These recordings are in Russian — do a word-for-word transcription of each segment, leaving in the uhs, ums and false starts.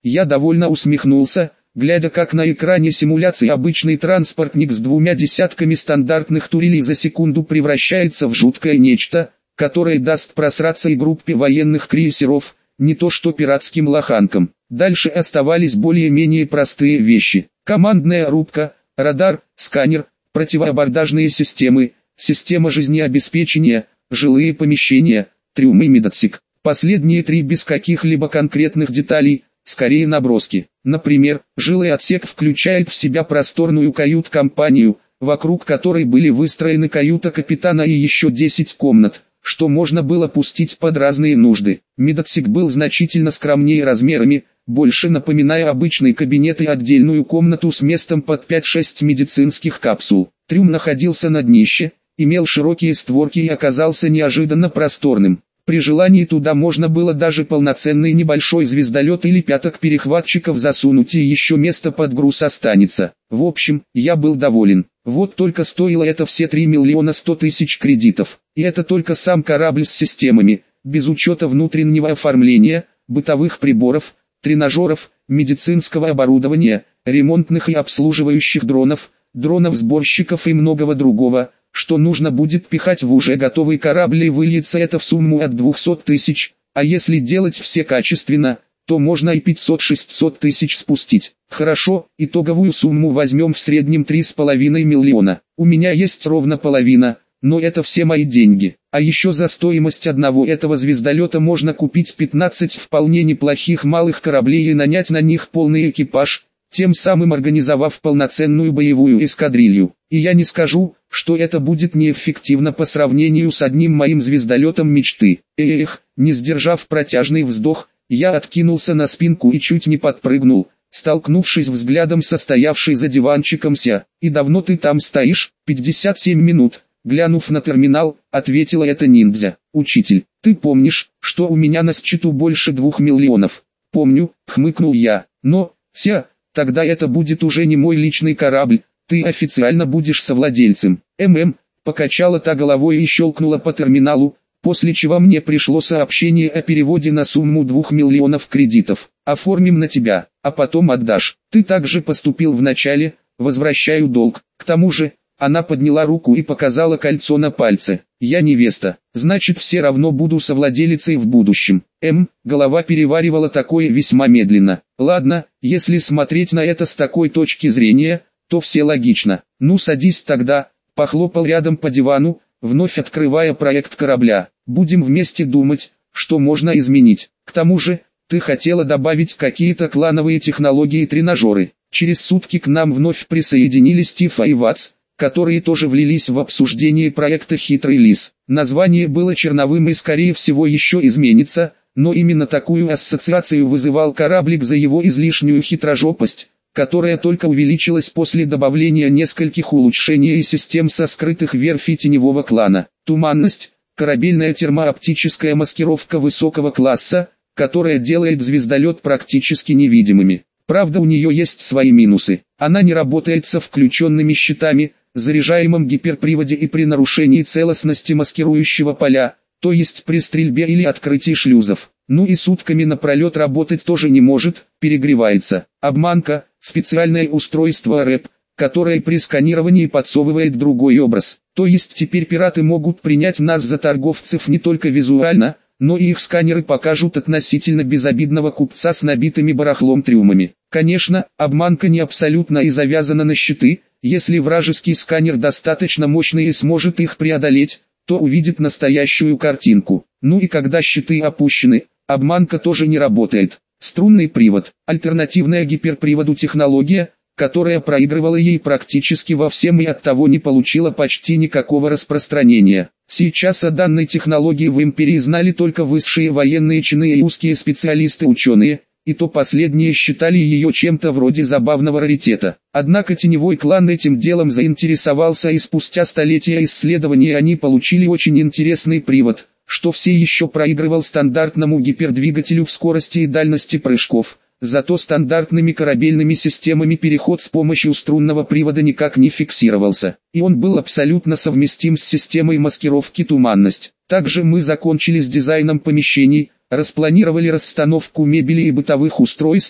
Я довольно усмехнулся, глядя как на экране симуляции обычный транспортник с двумя десятками стандартных турелей за секунду превращается в жуткое нечто, которое даст просраться и группе военных крейсеров, не то что пиратским лоханкам. Дальше оставались более-менее простые вещи. Командная рубка, радар, сканер, противоабордажные системы, система жизнеобеспечения, жилые помещения, трюм и медотсек. Последние три без каких-либо конкретных деталей, скорее наброски. Например, жилой отсек включает в себя просторную кают-компанию, вокруг которой были выстроены каюта капитана и еще десять комнат, что можно было пустить под разные нужды. Медотсек был значительно скромнее размерами, больше напоминая обычный кабинет и отдельную комнату с местом под пять-шесть медицинских капсул. Трюм находился на днище, имел широкие створки и оказался неожиданно просторным. При желании туда можно было даже полноценный небольшой звездолет или пяток перехватчиков засунуть, и еще место под груз останется. В общем, я был доволен. Вот только стоило это все три миллиона сто тысяч кредитов. И это только сам корабль с системами, без учета внутреннего оформления, бытовых приборов, тренажеров, медицинского оборудования, ремонтных и обслуживающих дронов, дронов-сборщиков и многого другого, что нужно будет пихать в уже готовый корабль, и выльется это в сумму от двухсот тысяч, а если делать все качественно, то можно и пятьсот-шестьсот тысяч спустить. Хорошо, итоговую сумму возьмем в среднем три с половиной миллиона. У меня есть ровно половина, но это все мои деньги. А еще за стоимость одного этого звездолета можно купить пятнадцать вполне неплохих малых кораблей и нанять на них полный экипаж, тем самым организовав полноценную боевую эскадрилью. И я не скажу, что это будет неэффективно по сравнению с одним моим звездолетом мечты. Эх, не сдержав протяжный вздох, я откинулся на спинку и чуть не подпрыгнул, столкнувшись взглядом со стоявшей за диванчиком Ся. «И давно ты там стоишь?» «пятьдесят семь минут», глянув на терминал, ответила эта ниндзя. «Учитель, ты помнишь, что у меня на счету больше двух миллионов?» «Помню», хмыкнул я. «Но, Ся, тогда это будет уже не мой личный корабль, ты официально будешь совладельцем». «ММ», покачала та головой и щелкнула по терминалу, после чего мне пришло сообщение о переводе на сумму двух миллионов кредитов. «Оформим на тебя, а потом отдашь. Ты также поступил в начале, возвращаю долг. К тому же...» Она подняла руку и показала кольцо на пальце. «Я невеста, значит все равно буду совладелицей в будущем». М, голова переваривала такое весьма медленно. «Ладно, если смотреть на это с такой точки зрения, то все логично. Ну садись тогда», похлопал рядом по дивану, вновь открывая проект корабля. «Будем вместе думать, что можно изменить. К тому же, ты хотела добавить какие-то клановые технологии и тренажеры». Через сутки к нам вновь присоединились Тифа и Вац, которые тоже влились в обсуждение проекта «Хитрый лис». Название было черновым и скорее всего еще изменится, но именно такую ассоциацию вызывал кораблик за его излишнюю хитрожопость, которая только увеличилась после добавления нескольких улучшений и систем со скрытых верфей теневого клана. Туманность – корабельная термооптическая маскировка высокого класса, которая делает звездолет практически невидимыми. Правда, у нее есть свои минусы. Она не работает со включенными щитами, заряжаемом гиперприводе и при нарушении целостности маскирующего поля, то есть при стрельбе или открытии шлюзов. Ну и сутками напролет работать тоже не может, перегревается. Обманка – специальное устройство РЭП, которое при сканировании подсовывает другой образ. То есть теперь пираты могут принять нас за торговцев не только визуально, но и их сканеры покажут относительно безобидного купца с набитыми барахлом трюмами. Конечно, обманка не абсолютно и завязана на щиты. Если вражеский сканер достаточно мощный и сможет их преодолеть, то увидит настоящую картинку. Ну и когда щиты опущены, обманка тоже не работает. Струнный привод – альтернативная гиперприводу технология, которая проигрывала ей практически во всем и оттого не получила почти никакого распространения. Сейчас о данной технологии в империи знали только высшие военные чины и узкие специалисты-ученые, и то последние считали ее чем-то вроде забавного раритета. Однако теневой клан этим делом заинтересовался, и спустя столетия исследований они получили очень интересный привод, что все еще проигрывал стандартному гипердвигателю в скорости и дальности прыжков. Зато стандартными корабельными системами переход с помощью струнного привода никак не фиксировался, и он был абсолютно совместим с системой маскировки «Туманность». Также мы закончили с дизайном помещений, распланировали расстановку мебели и бытовых устройств,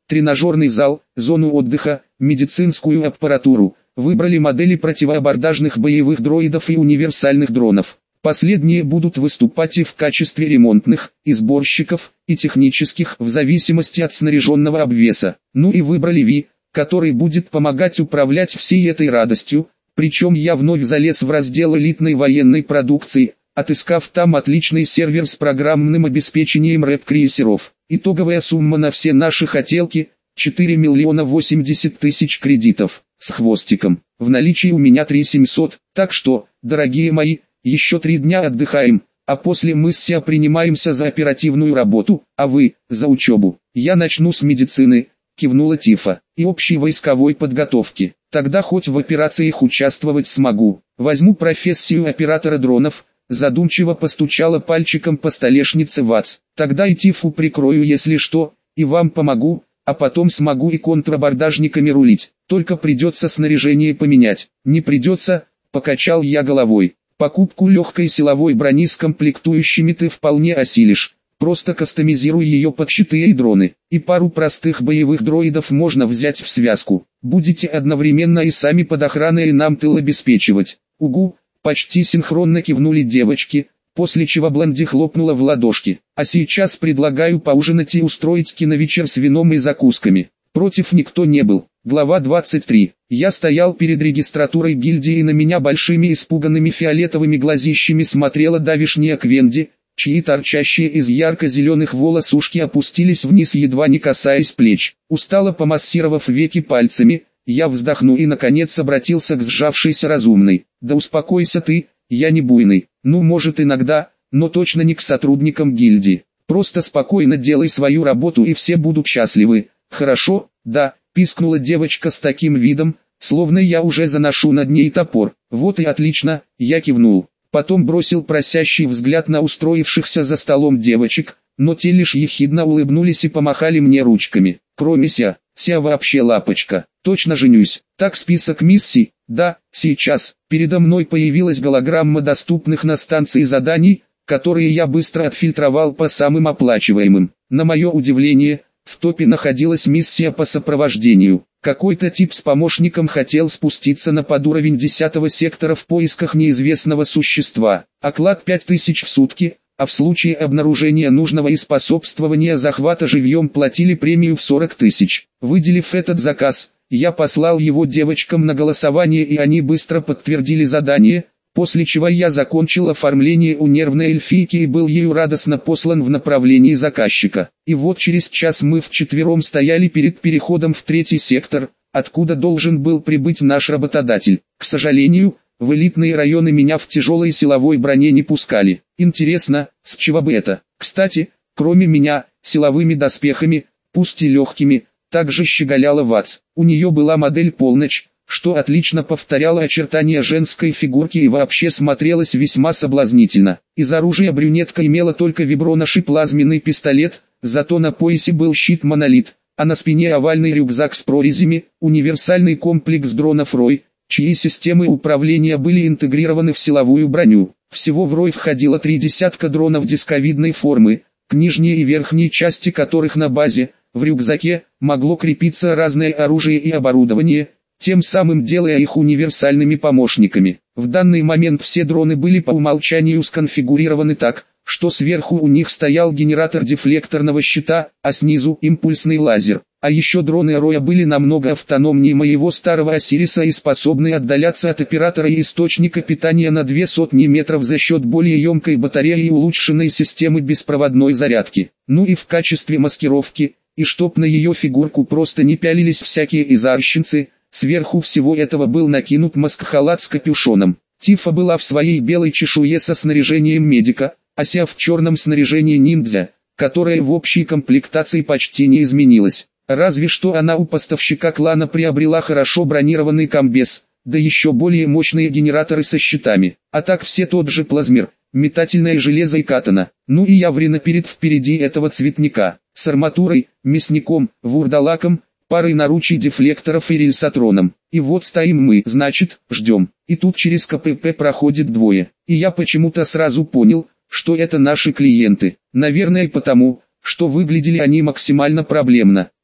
тренажерный зал, зону отдыха, медицинскую аппаратуру. Выбрали модели противоабордажных боевых дроидов и универсальных дронов. Последние будут выступать и в качестве ремонтных, и сборщиков, и технических, в зависимости от снаряженного обвеса. Ну и выбрали Ви, который будет помогать управлять всей этой радостью. Причем я вновь залез в раздел элитной военной продукции, отыскав там отличный сервер с программным обеспечением рэп-крейсеров. Итоговая сумма на все наши хотелки – четыре миллиона восемьдесят тысяч кредитов, с хвостиком. В наличии у меня три семьсот, так что, дорогие мои, еще три дня отдыхаем, а после мы с Ся принимаемся за оперативную работу, а вы – за учебу. Я начну с медицины, кивнула Тифа, и общей войсковой подготовки. Тогда хоть в операциях участвовать смогу. Возьму профессию оператора дронов. Задумчиво постучала пальчиком по столешнице Ватс. Тогда и Тифу прикрою, если что, и вам помогу, а потом смогу и контрабордажниками рулить. Только придется снаряжение поменять. Не придется, покачал я головой. Покупку легкой силовой брони с комплектующими ты вполне осилишь. Просто кастомизируй ее под щиты и дроны. И пару простых боевых дроидов можно взять в связку. Будете одновременно и сами под охраной и нам тыл обеспечивать. Угу. Почти синхронно кивнули девочки, после чего Блонди хлопнула в ладошки. А сейчас предлагаю поужинать и устроить киновечер с вином и закусками. Против никто не был. Глава двадцать три. Я стоял перед регистратурой гильдии, и на меня большими испуганными фиолетовыми глазищами смотрела давишняя Квенди, чьи торчащие из ярко-зеленых волос ушки опустились вниз, едва не касаясь плеч. Устало помассировав веки пальцами, я вздохнул и наконец обратился к сжавшейся разумной. Да успокойся ты, я не буйный. Ну, может, иногда, но точно не к сотрудникам гильдии. Просто спокойно делай свою работу и все будут счастливы. Хорошо, да, пискнула девочка с таким видом, словно я уже заношу над ней топор. Вот и отлично, я кивнул. Потом бросил просящий взгляд на устроившихся за столом девочек, но те лишь ехидно улыбнулись и помахали мне ручками. Кроме Ся, Ся вообще лапочка. Точно женюсь. Так, список миссий. Да, сейчас. Передо мной появилась голограмма доступных на станции заданий, которые я быстро отфильтровал по самым оплачиваемым. На мое удивление, в топе находилась миссия по сопровождению. Какой-то тип с помощником хотел спуститься на подуровень десятого сектора в поисках неизвестного существа. Оклад пять тысяч в сутки, а в случае обнаружения нужного и способствования захвата живьем платили премию в сорок тысяч. Выделив этот заказ, я послал его девочкам на голосование, и они быстро подтвердили задание, после чего я закончил оформление у нервной эльфийки и был ею радостно послан в направлении заказчика. И вот через час мы вчетвером стояли перед переходом в третий сектор, откуда должен был прибыть наш работодатель. К сожалению, в элитные районы меня в тяжелой силовой броне не пускали. Интересно, с чего бы это? Кстати, кроме меня, силовыми доспехами, пусть и легкими, также щеголяла Ватс. У нее была модель полночь, что отлично повторяло очертания женской фигурки и вообще смотрелось весьма соблазнительно. Из оружия брюнетка имела только вибронож и плазменный пистолет, зато на поясе был щит-монолит, а на спине овальный рюкзак с прорезями, универсальный комплекс дронов Рой, чьи системы управления были интегрированы в силовую броню. Всего в Рой входило три десятка дронов дисковидной формы, к нижней и верхней части которых на базе, в рюкзаке, могло крепиться разное оружие и оборудование, тем самым делая их универсальными помощниками. В данный момент все дроны были по умолчанию сконфигурированы так, что сверху у них стоял генератор дефлекторного щита, а снизу импульсный лазер. А еще дроны Роя были намного автономнее моего старого Осириса и способны отдаляться от оператора и источника питания на две сотни метров за счет более емкой батареи и улучшенной системы беспроводной зарядки. Ну и в качестве маскировки, и чтоб на ее фигурку просто не пялились всякие изарщенцы, сверху всего этого был накинут маск-халат с капюшоном. Тифа была в своей белой чешуе со снаряжением медика, а Ся в черном снаряжении ниндзя, которое в общей комплектации почти не изменилось. Разве что она у поставщика клана приобрела хорошо бронированный комбез, да еще более мощные генераторы со щитами. А так все тот же плазмер, метательное железо и катана. Ну и яврина перед впереди этого цветника, с арматурой, мясником, вурдалаком, парой наручей дефлекторов и рельсотроном. И вот стоим мы, значит, ждем. И тут через КПП проходит двое. И я почему-то сразу понял, что это наши клиенты. Наверное потому, что выглядели они максимально проблемно.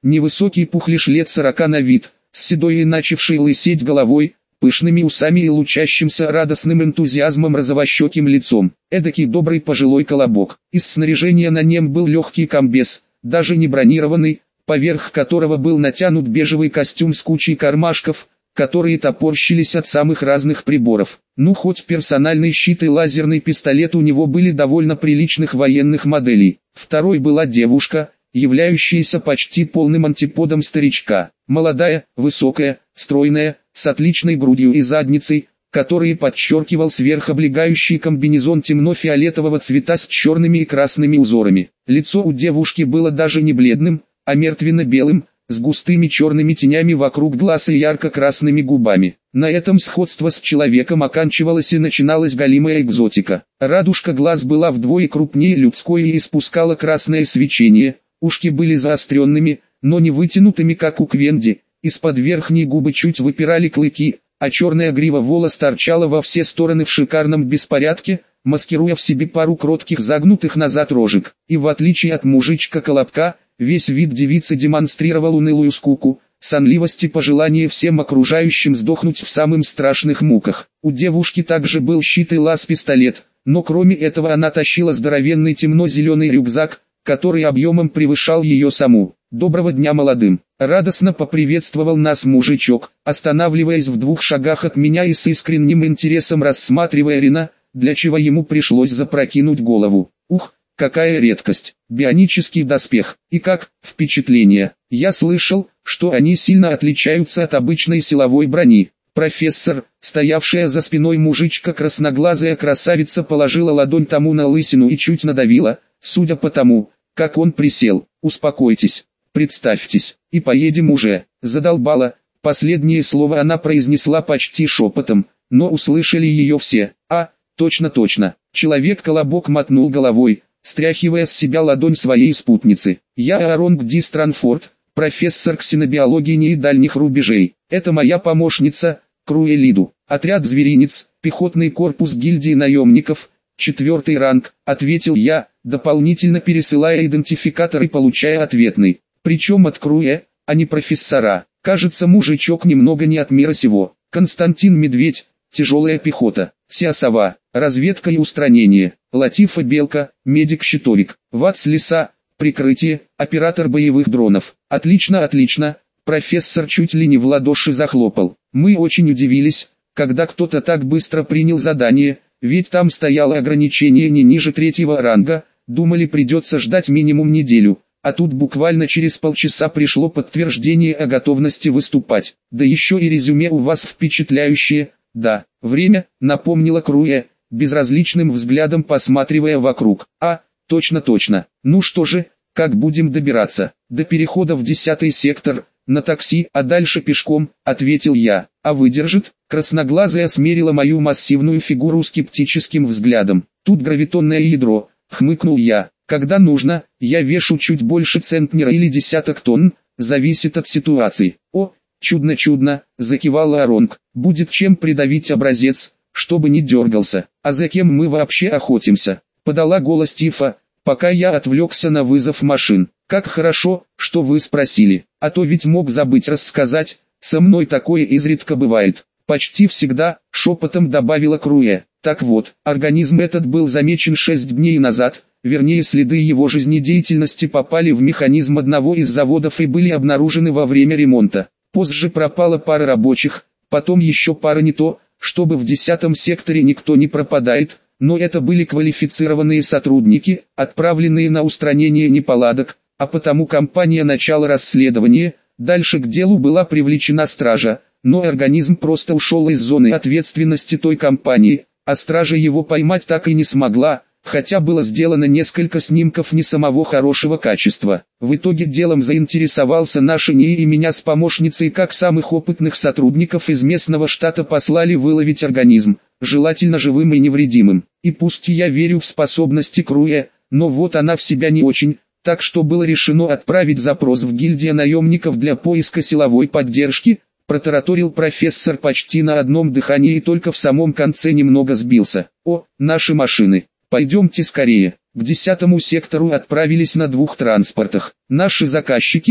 Невысокий пухлиш лет сорока на вид, с седой и начавшей лысеть головой, пышными усами и лучащимся радостным энтузиазмом розовощеким лицом. Эдакий добрый пожилой колобок. Из снаряжения на нем был легкий комбез, даже не бронированный, поверх которого был натянут бежевый костюм с кучей кармашков, которые топорщились от самых разных приборов. Ну хоть персональный щит и лазерный пистолет у него были довольно приличных военных моделей. Второй была девушка, являющаяся почти полным антиподом старичка. Молодая, высокая, стройная, с отличной грудью и задницей, который подчеркивал сверхоблегающий комбинезон темно-фиолетового цвета с черными и красными узорами. Лицо у девушки было даже не бледным, а мертвенно-белым, с густыми черными тенями вокруг глаз и ярко-красными губами. На этом сходство с человеком оканчивалось и начиналась галимая экзотика. Радужка глаз была вдвое крупнее людской и испускала красное свечение, ушки были заостренными, но не вытянутыми как у Квенди, из-под верхней губы чуть выпирали клыки, а черная грива волос торчала во все стороны в шикарном беспорядке, маскируя в себе пару кротких загнутых назад рожек. И в отличие от мужичка-колобка, весь вид девицы демонстрировал унылую скуку, сонливость и пожелание всем окружающим сдохнуть в самых страшных муках. У девушки также был щит и лаз-пистолет, но кроме этого она тащила здоровенный темно-зеленый рюкзак, который объемом превышал ее саму. «Доброго дня молодым!» Радостно поприветствовал нас мужичок, останавливаясь в двух шагах от меня и с искренним интересом рассматривая Рина, для чего ему пришлось запрокинуть голову. Ух, какая редкость! Бионический доспех. И как впечатление? Я слышал, что они сильно отличаются от обычной силовой брони. Профессор, стоявшая за спиной мужичка красноглазая красавица, положила ладонь тому на лысину и чуть надавила, судя по тому, как он присел. Успокойтесь, представьтесь, и поедем уже. Задолбала. Последнее слово она произнесла почти шепотом, но услышали ее все. А, точно-точно. Человек-колобок мотнул головой, стряхивая с себя ладонь своей спутницы. Я Ааронг Ди Странфорд, профессор ксенобиологии и дальних рубежей. Это моя помощница, Круэ Лиду. Отряд «Зверинец», пехотный корпус гильдии наемников, четвертый ранг, ответил я, дополнительно пересылая идентификатор и получая ответный. Причем от Круэ, а не профессора. Кажется, мужичок немного не от мира сего. Константин Медведь, тяжелая пехота. Сиасова, разведка и устранение. Латифа Белка, медик-щитовик. Вац Лиса, прикрытие, оператор боевых дронов. Отлично, отлично. Профессор чуть ли не в ладоши захлопал. Мы очень удивились, когда кто-то так быстро принял задание, ведь там стояло ограничение не ниже третьего ранга, думали придется ждать минимум неделю, а тут буквально через полчаса пришло подтверждение о готовности выступать. Да еще и резюме у вас впечатляющее. Да, время, напомнила Круэ, безразличным взглядом посматривая вокруг. А, точно-точно. Ну что же, как будем добираться? До перехода в десятый сектор, на такси, а дальше пешком, ответил я. А выдержит? Красноглазая смерила мою массивную фигуру скептическим взглядом. Тут гравитонное ядро, хмыкнул я. Когда нужно, я вешу чуть больше центнера или десяток тонн, зависит от ситуации. О, чудно-чудно, закивала Ааронг. Будет чем придавить образец, чтобы не дергался. А за кем мы вообще охотимся? Подала голос Тифа, пока я отвлекся на вызов машин. Как хорошо, что вы спросили, а то ведь мог забыть рассказать, со мной такое изредка бывает. Почти всегда, шепотом добавила Круэ. Так вот, организм этот был замечен шесть дней назад, вернее следы его жизнедеятельности попали в механизм одного из заводов и были обнаружены во время ремонта. Позже пропала пара рабочих, потом еще пара не то, чтобы в десятом секторе никто не пропадает, но это были квалифицированные сотрудники, отправленные на устранение неполадок, а потому компания начала расследование, дальше к делу была привлечена стража, но организм просто ушел из зоны ответственности той компании, а стража его поймать так и не смогла, хотя было сделано несколько снимков не самого хорошего качества. В итоге делом заинтересовался наш НИИ и меня с помощницей как самых опытных сотрудников из местного штата послали выловить организм, желательно живым и невредимым. И пусть я верю в способности Круэ, но вот она в себя не очень, так что было решено отправить запрос в гильдию наемников для поиска силовой поддержки, протараторил профессор почти на одном дыхании и только в самом конце немного сбился. О, наши машины. Пойдемте скорее. К десятому сектору отправились на двух транспортах. Наши заказчики,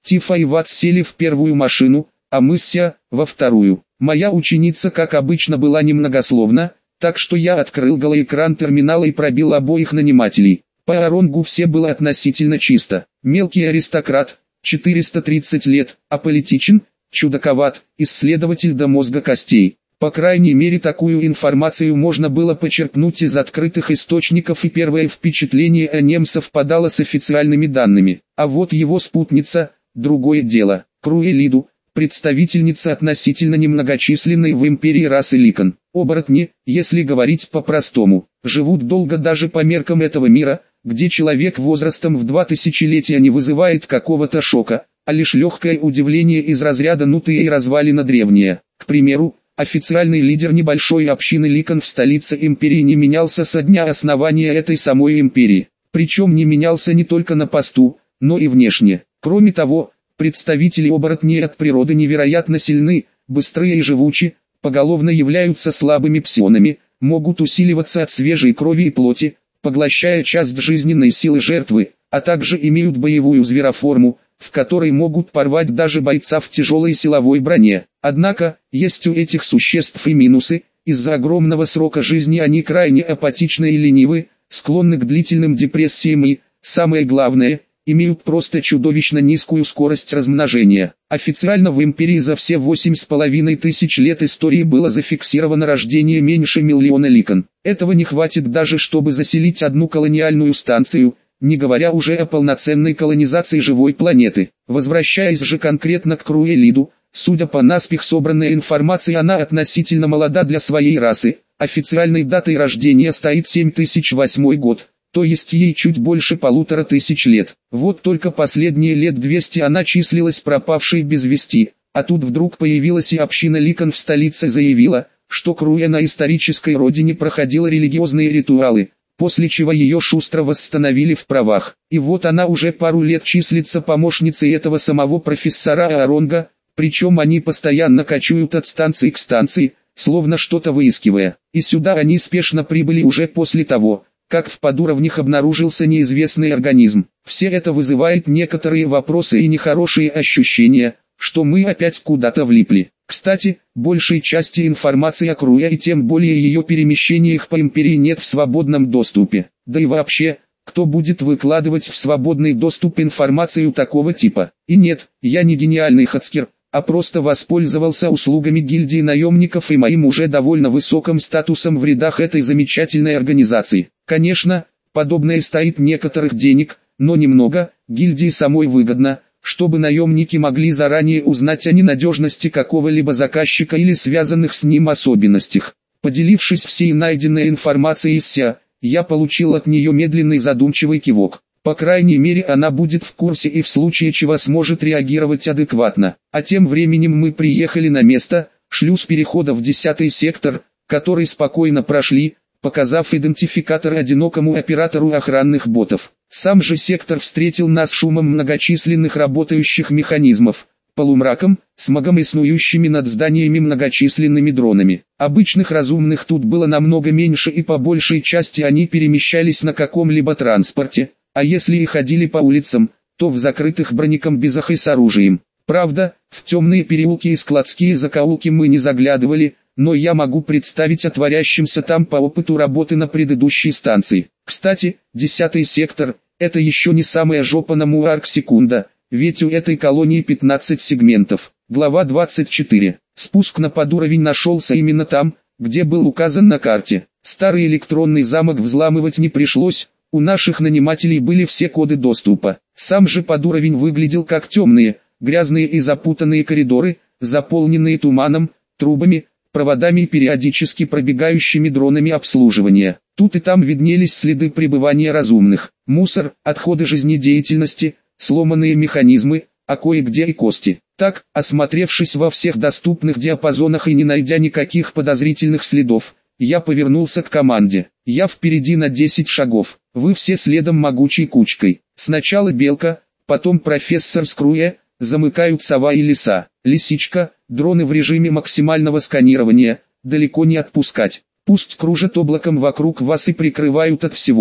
Тифа и Ватс сели в первую машину, а мы с Ся во вторую. Моя ученица, как обычно, была немногословна, так что я открыл голоэкран терминала и пробил обоих нанимателей. По Аронгу все было относительно чисто. Мелкий аристократ, четыреста тридцать лет, аполитичен, чудаковат, исследователь до мозга костей. По крайней мере, такую информацию можно было почерпнуть из открытых источников, и первое впечатление о нем совпадало с официальными данными. А вот его спутница – другое дело. Круэ Лиду, представительница относительно немногочисленной в империи расы Ликан. Оборотни, если говорить по-простому, живут долго даже по меркам этого мира, где человек возрастом в два тысячелетия не вызывает какого-то шока, а лишь легкое удивление из разряда «ну ты и развалина древняя». К примеру, официальный лидер небольшой общины Ликан в столице империи не менялся со дня основания этой самой империи. Причем не менялся не только на посту, но и внешне. Кроме того, представители оборотней от природы невероятно сильны, быстрые и живучи, поголовно являются слабыми псионами, могут усиливаться от свежей крови и плоти, поглощая часть жизненной силы жертвы, а также имеют боевую звероформу, в которой могут порвать даже бойца в тяжелой силовой броне. Однако, есть у этих существ и минусы. Из-за огромного срока жизни они крайне апатичны и ленивы, склонны к длительным депрессиям и, самое главное, имеют просто чудовищно низкую скорость размножения. Официально в империи за все восемь с половиной тысяч лет истории было зафиксировано рождение меньше миллиона ликан. Этого не хватит даже, чтобы заселить одну колониальную станцию, не говоря уже о полноценной колонизации живой планеты. Возвращаясь же конкретно к Круэ Лиду, судя по наспех собранной информации, она относительно молода для своей расы. Официальной датой рождения стоит семь тысяч восьмой год, то есть ей чуть больше полутора тысяч лет. Вот только последние лет двести она числилась пропавшей без вести, а тут вдруг появилась и община Ликан в столице заявила, что Круэ на исторической родине проходила религиозные ритуалы, после чего ее шустро восстановили в правах. И вот она уже пару лет числится помощницей этого самого профессора Ааронга, причем они постоянно кочуют от станции к станции, словно что-то выискивая. И сюда они спешно прибыли уже после того, как в подуровнях обнаружился неизвестный организм. Все это вызывает некоторые вопросы и нехорошие ощущения, что мы опять куда-то влипли. Кстати, большей части информации о Круэ и тем более ее перемещениях по империи нет в свободном доступе. Да и вообще, кто будет выкладывать в свободный доступ информацию такого типа? И нет, я не гениальный хакер, а просто воспользовался услугами гильдии наемников и моим уже довольно высоким статусом в рядах этой замечательной организации. Конечно, подобное стоит некоторых денег, но немного, гильдии самой выгодно, чтобы наемники могли заранее узнать о ненадежности какого-либо заказчика или связанных с ним особенностях. Поделившись всей найденной информацией с Ся, я получил от нее медленный задумчивый кивок. По крайней мере, она будет в курсе и в случае чего сможет реагировать адекватно. А тем временем мы приехали на место, шлюз перехода в десятый сектор, который спокойно прошли, показав идентификатор одинокому оператору охранных ботов. Сам же сектор встретил нас шумом многочисленных работающих механизмов, полумраком, смогом и снующими над зданиями многочисленными дронами. Обычных разумных тут было намного меньше, и по большей части они перемещались на каком-либо транспорте, а если и ходили по улицам, то в закрытых бронекомбезах и с оружием. Правда, в темные переулки и складские закоулки мы не заглядывали, но я могу представить о творящемся там по опыту работы на предыдущей станции. Кстати, десятый сектор – это еще не самая жопа на Муарк-секунда, ведь у этой колонии пятнадцать сегментов. Глава двадцать четыре. Спуск на подуровень нашелся именно там, где был указан на карте. Старый электронный замок взламывать не пришлось, у наших нанимателей были все коды доступа. Сам же подуровень выглядел как темные, грязные и запутанные коридоры, заполненные туманом, трубами, проводами и периодически пробегающими дронами обслуживания. Тут и там виднелись следы пребывания разумных. Мусор, отходы жизнедеятельности, сломанные механизмы, а кое-где и кости. Так, осмотревшись во всех доступных диапазонах и не найдя никаких подозрительных следов, я повернулся к команде. Я впереди на десять шагов, вы все следом могучей кучкой. Сначала Белка, потом профессор с Круэ, замыкают Сова и Лиса. Лисичка, дроны в режиме максимального сканирования, далеко не отпускать. Пусть кружат облаком вокруг вас и прикрывают от всего,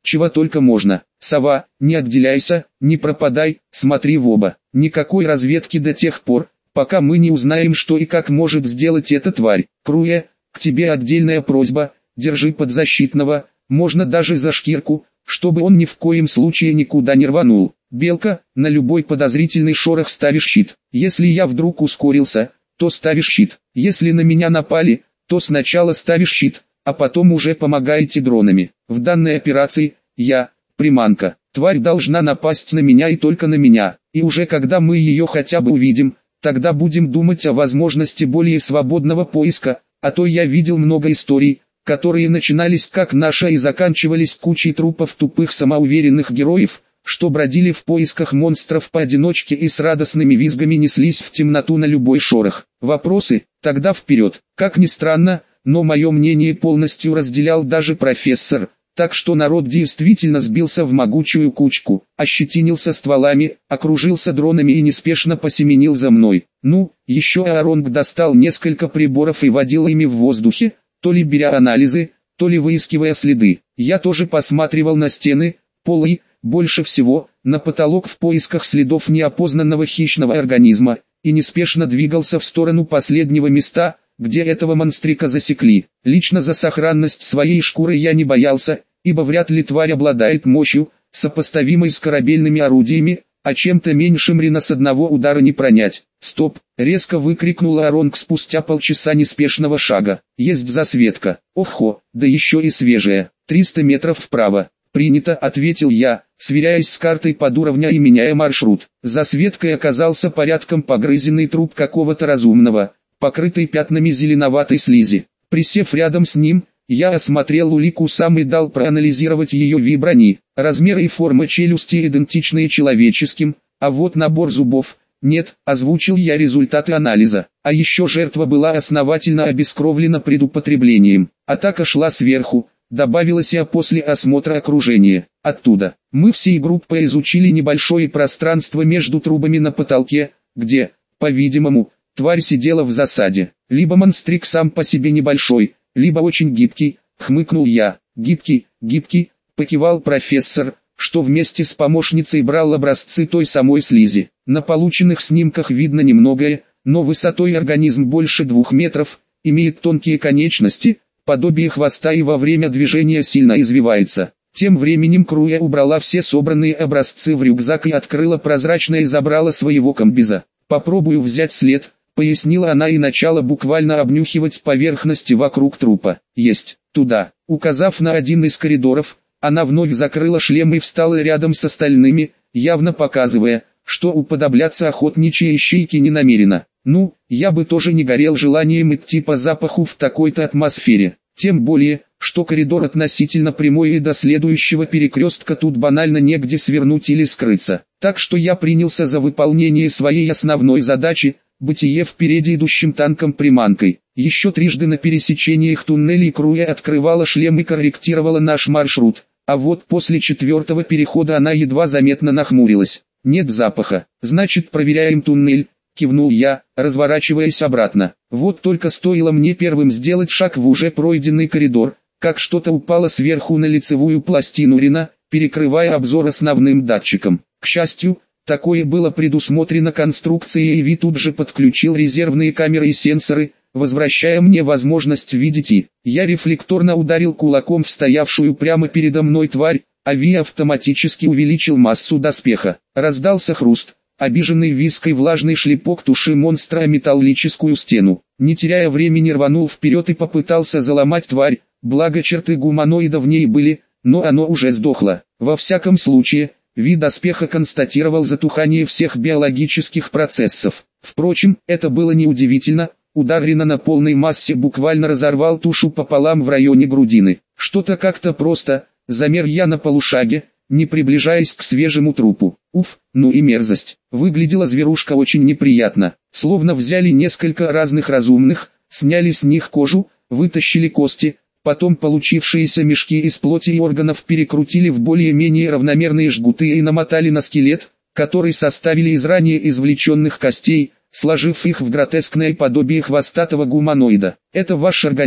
чего только можно. Сова, не отделяйся, не пропадай, смотри в оба. Никакой разведки до тех пор, пока мы не узнаем, что и как может сделать эта тварь. Круя, к тебе отдельная просьба, держи подзащитного, можно даже за шкирку, чтобы он ни в коем случае никуда не рванул. Белка, на любой подозрительный шорох ставишь щит. Если я вдруг ускорился, то ставишь щит. Если на меня напали, то сначала ставишь щит, а потом уже помогаете дронами. В данной операции, я, приманка. Тварь должна напасть на меня и только на меня. И уже когда мы ее хотя бы увидим, тогда будем думать о возможности более свободного поиска, а то я видел много историй, которые начинались как наша и заканчивались кучей трупов тупых самоуверенных героев, что бродили в поисках монстров поодиночке и с радостными визгами неслись в темноту на любой шорох. Вопросы? Тогда вперед. Как ни странно, но мое мнение полностью разделял даже профессор, так что народ действительно сбился в могучую кучку, ощетинился стволами, окружился дронами и неспешно посеменил за мной. Ну, еще Ааронг достал несколько приборов и водил ими в воздухе, то ли беря анализы, то ли выискивая следы. Я тоже посматривал на стены, пол и, больше всего, на потолок в поисках следов неопознанного хищного организма, и неспешно двигался в сторону последнего места, где этого монстрика засекли. Лично за сохранность своей шкуры я не боялся, ибо вряд ли тварь обладает мощью, сопоставимой с корабельными орудиями, а чем-то меньшим Рина с одного удара не пронять. «Стоп!» — резко выкрикнул Ааронг спустя полчаса неспешного шага. «Есть засветка! Охо, да еще и свежая! триста метров вправо!» «Принято», — ответил я, сверяясь с картой под уровня и меняя маршрут. Засветкой оказался порядком погрызенный труп какого-то разумного, покрытый пятнами зеленоватой слизи. Присев рядом с ним, я осмотрел улику сам и дал проанализировать ее вибрани. Размеры и форма челюсти идентичные человеческим, а вот набор зубов — нет, озвучил я результаты анализа. А еще жертва была основательно обескровлена предупотреблением. Атака шла сверху, добавилось я после осмотра окружения. Оттуда мы всей группой изучили небольшое пространство между трубами на потолке, где, по-видимому, тварь сидела в засаде. Либо монстрик сам по себе небольшой, либо очень гибкий, хмыкнул я. Гибкий, гибкий, покивал профессор, что вместе с помощницей брал образцы той самой слизи. На полученных снимках видно немногое, но высотой организм больше двух метров, имеет тонкие конечности, подобие хвоста и во время движения сильно извивается. Тем временем Круя убрала все собранные образцы в рюкзак и открыла прозрачное забрало своего комбиза. «Попробую взять след», — пояснила она и начала буквально обнюхивать поверхности вокруг трупа. «Есть, туда». Указав на один из коридоров, она вновь закрыла шлем и встала рядом с остальными, явно показывая, что уподобляться охотничьей ищейке не намерена. Ну, я бы тоже не горел желанием идти по запаху в такой-то атмосфере. Тем более, что коридор относительно прямой и до следующего перекрестка тут банально негде свернуть или скрыться. Так что я принялся за выполнение своей основной задачи, бытие впереди идущим танком-приманкой. Еще трижды на пересечениях туннелей Круя открывала шлем и корректировала наш маршрут, а вот после четвертого перехода она едва заметно нахмурилась. «Нет запаха, значит проверяем туннель», — кивнул я, разворачиваясь обратно. Вот только стоило мне первым сделать шаг в уже пройденный коридор, как что-то упало сверху на лицевую пластину Рина, перекрывая обзор основным датчиком. К счастью, такое было предусмотрено конструкцией, и Ви тут же подключил резервные камеры и сенсоры, возвращая мне возможность видеть и. Я рефлекторно ударил кулаком в стоявшую прямо передо мной тварь, а Ви автоматически увеличил массу доспеха. Раздался хруст, обиженный виской влажный шлепок туши монстра о металлическую стену. Не теряя времени рванул вперед и попытался заломать тварь, благо черты гуманоида в ней были, но оно уже сдохло. Во всяком случае, Ви доспеха констатировал затухание всех биологических процессов. Впрочем, это было неудивительно, удар Рина на полной массе буквально разорвал тушу пополам в районе грудины. Что-то как-то просто, замер я на полушаге, не приближаясь к свежему трупу. Уф, ну и мерзость. Выглядела зверушка очень неприятно. Словно взяли несколько разных разумных, сняли с них кожу, вытащили кости, потом получившиеся мешки из плоти и органов перекрутили в более-менее равномерные жгуты и намотали на скелет, который составили из ранее извлеченных костей, сложив их в гротескное подобие хвостатого гуманоида. «Это ваш организм?»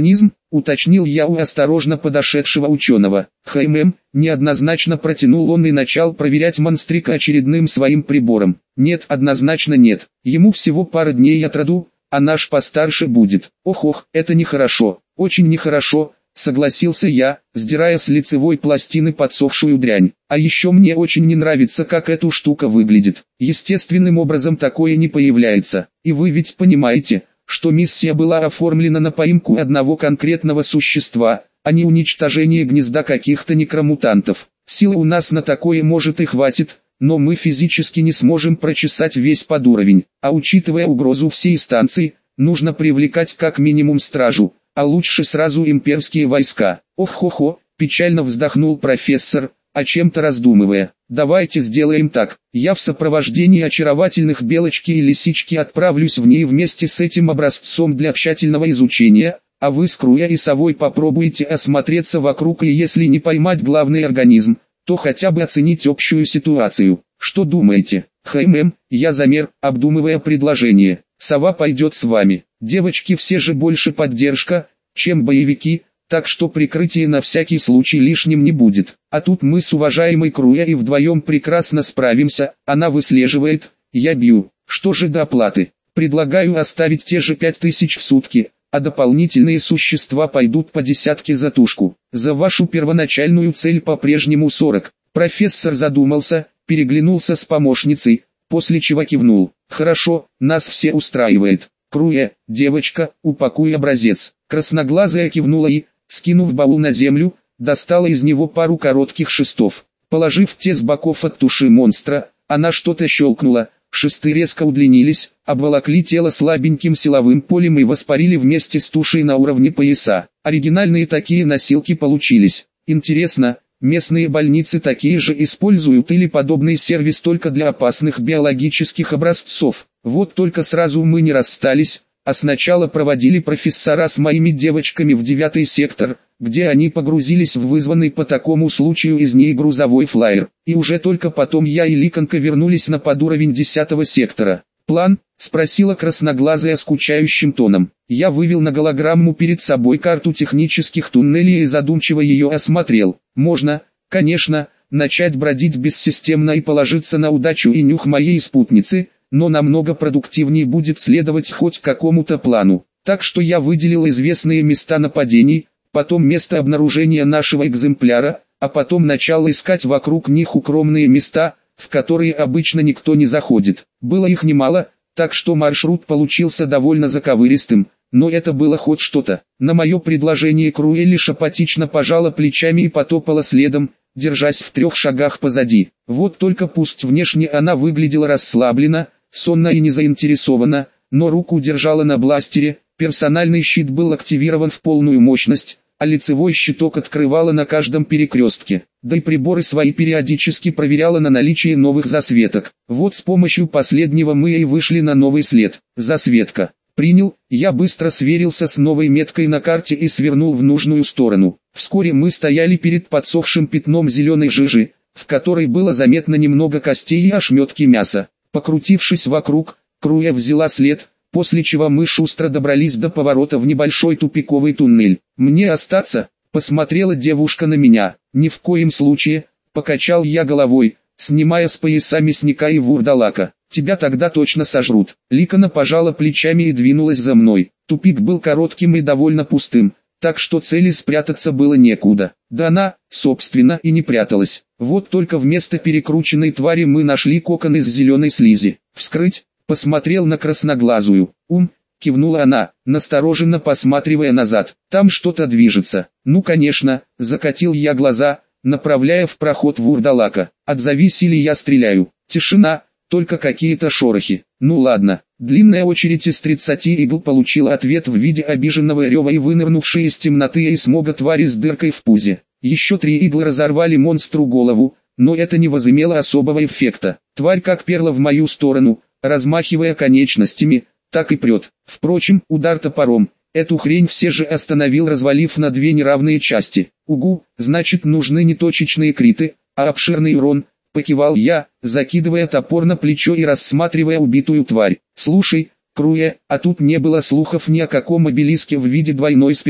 уточнил я у осторожно подошедшего ученого. «Хм, неоднозначно», протянул он и начал проверять монстрика очередным своим прибором. «Нет, однозначно нет. Ему всего пара дней от роду, а наш постарше будет. Ох-ох, это нехорошо, очень нехорошо», согласился я, сдирая с лицевой пластины подсохшую дрянь. «А еще мне очень не нравится, как эта штука выглядит. Естественным образом такое не появляется. И вы ведь понимаете, что миссия была оформлена на поимку одного конкретного существа, а не уничтожение гнезда каких-то некромутантов. Силы у нас на такое может и хватит, но мы физически не сможем прочесать весь подуровень, а учитывая угрозу всей станции, нужно привлекать как минимум стражу, а лучше сразу имперские войска». «Ох-хо-хо», печально вздохнул профессор, о чем-то раздумывая. «Давайте сделаем так, я в сопровождении очаровательных Белочки и Лисички отправлюсь в ней вместе с этим образцом для тщательного изучения, а вы с Круя и Совой попробуйте осмотреться вокруг и если не поймать главный организм, то хотя бы оценить общую ситуацию. Что думаете?» «Хм, я замер, обдумывая предложение. Сова пойдет с вами. Девочки все же больше поддержка, чем боевики, так что прикрытие на всякий случай лишним не будет. А тут мы с уважаемой Круя и вдвоем прекрасно справимся, она выслеживает, я бью. Что же до оплаты? Предлагаю оставить те же пять тысяч в сутки, а дополнительные существа пойдут по десятке за тушку. За вашу первоначальную цель по-прежнему сорок. Профессор задумался, переглянулся с помощницей, после чего кивнул. «Хорошо, нас все устраивает. Круя, девочка, упакуй образец». Красноглазая кивнула и, скинув баул на землю, достала из него пару коротких шестов. Положив те с боков от туши монстра, она что-то щелкнула, шесты резко удлинились, обволокли тело слабеньким силовым полем и воспарили вместе с тушей на уровне пояса. Оригинальные такие носилки получились. Интересно, местные больницы такие же используют или подобный сервис только для опасных биологических образцов? Вот только сразу мы не расстались, а сначала проводили профессора с моими девочками в девятый сектор, где они погрузились в вызванный по такому случаю из ней грузовой флайер. И уже только потом я и Ликанка вернулись на подуровень десятого сектора. «План?» – спросила красноглазая скучающим тоном. Я вывел на голограмму перед собой карту технических туннелей и задумчиво ее осмотрел. «Можно, конечно, начать бродить бессистемно и положиться на удачу и нюх моей спутницы, но намного продуктивнее будет следовать хоть какому-то плану. Так что я выделил известные места нападений, потом место обнаружения нашего экземпляра, а потом начал искать вокруг них укромные места, в которые обычно никто не заходит. Было их немало, так что маршрут получился довольно заковыристым, но это было хоть что-то. На мое предложение Круя лишь апатично пожала плечами и потопала следом, держась в трех шагах позади. Вот только пусть внешне она выглядела расслабленно, сонно и не заинтересована, но руку держала на бластере, персональный щит был активирован в полную мощность, а лицевой щиток открывала на каждом перекрестке, да и приборы свои периодически проверяла на наличие новых засветок. Вот с помощью последнего мы и вышли на новый след. Засветка. Принял, я быстро сверился с новой меткой на карте и свернул в нужную сторону. Вскоре мы стояли перед подсохшим пятном зеленой жижи, в которой было заметно немного костей и ошметки мяса. Покрутившись вокруг, Круя взяла след, после чего мы шустро добрались до поворота в небольшой тупиковый туннель. «Мне остаться?» – посмотрела девушка на меня. «Ни в коем случае», – покачал я головой, снимая с пояса мясника и вурдалака. «Тебя тогда точно сожрут». Ликана пожала плечами и двинулась за мной. Тупик был коротким и довольно пустым, так что цели спрятаться было некуда. Да она, собственно, и не пряталась. Вот только вместо перекрученной твари мы нашли кокон из зеленой слизи. «Вскрыть?» – посмотрел на красноглазую. «Ум», – кивнула она, настороженно посматривая назад. «Там что-то движется». «Ну конечно», – закатил я глаза, направляя в проход вурдалака. «Отзовись или я стреляю». Тишина, только какие-то шорохи. Ну ладно. Длинная очередь из тридцати игл получила ответ в виде обиженного рева и вынырнувшей из темноты и смога твари с дыркой в пузе. Еще три иглы разорвали монстру голову, но это не возымело особого эффекта. Тварь как перла в мою сторону, размахивая конечностями, так и прет. Впрочем, удар топором, эту хрень все же остановил, развалив на две неравные части. Угу, значит нужны не точечные криты, а обширный урон. Покивал я, закидывая топор на плечо и рассматривая убитую тварь. «Слушай, Круя, а тут не было слухов ни о каком обелиске в виде двойной спирали?»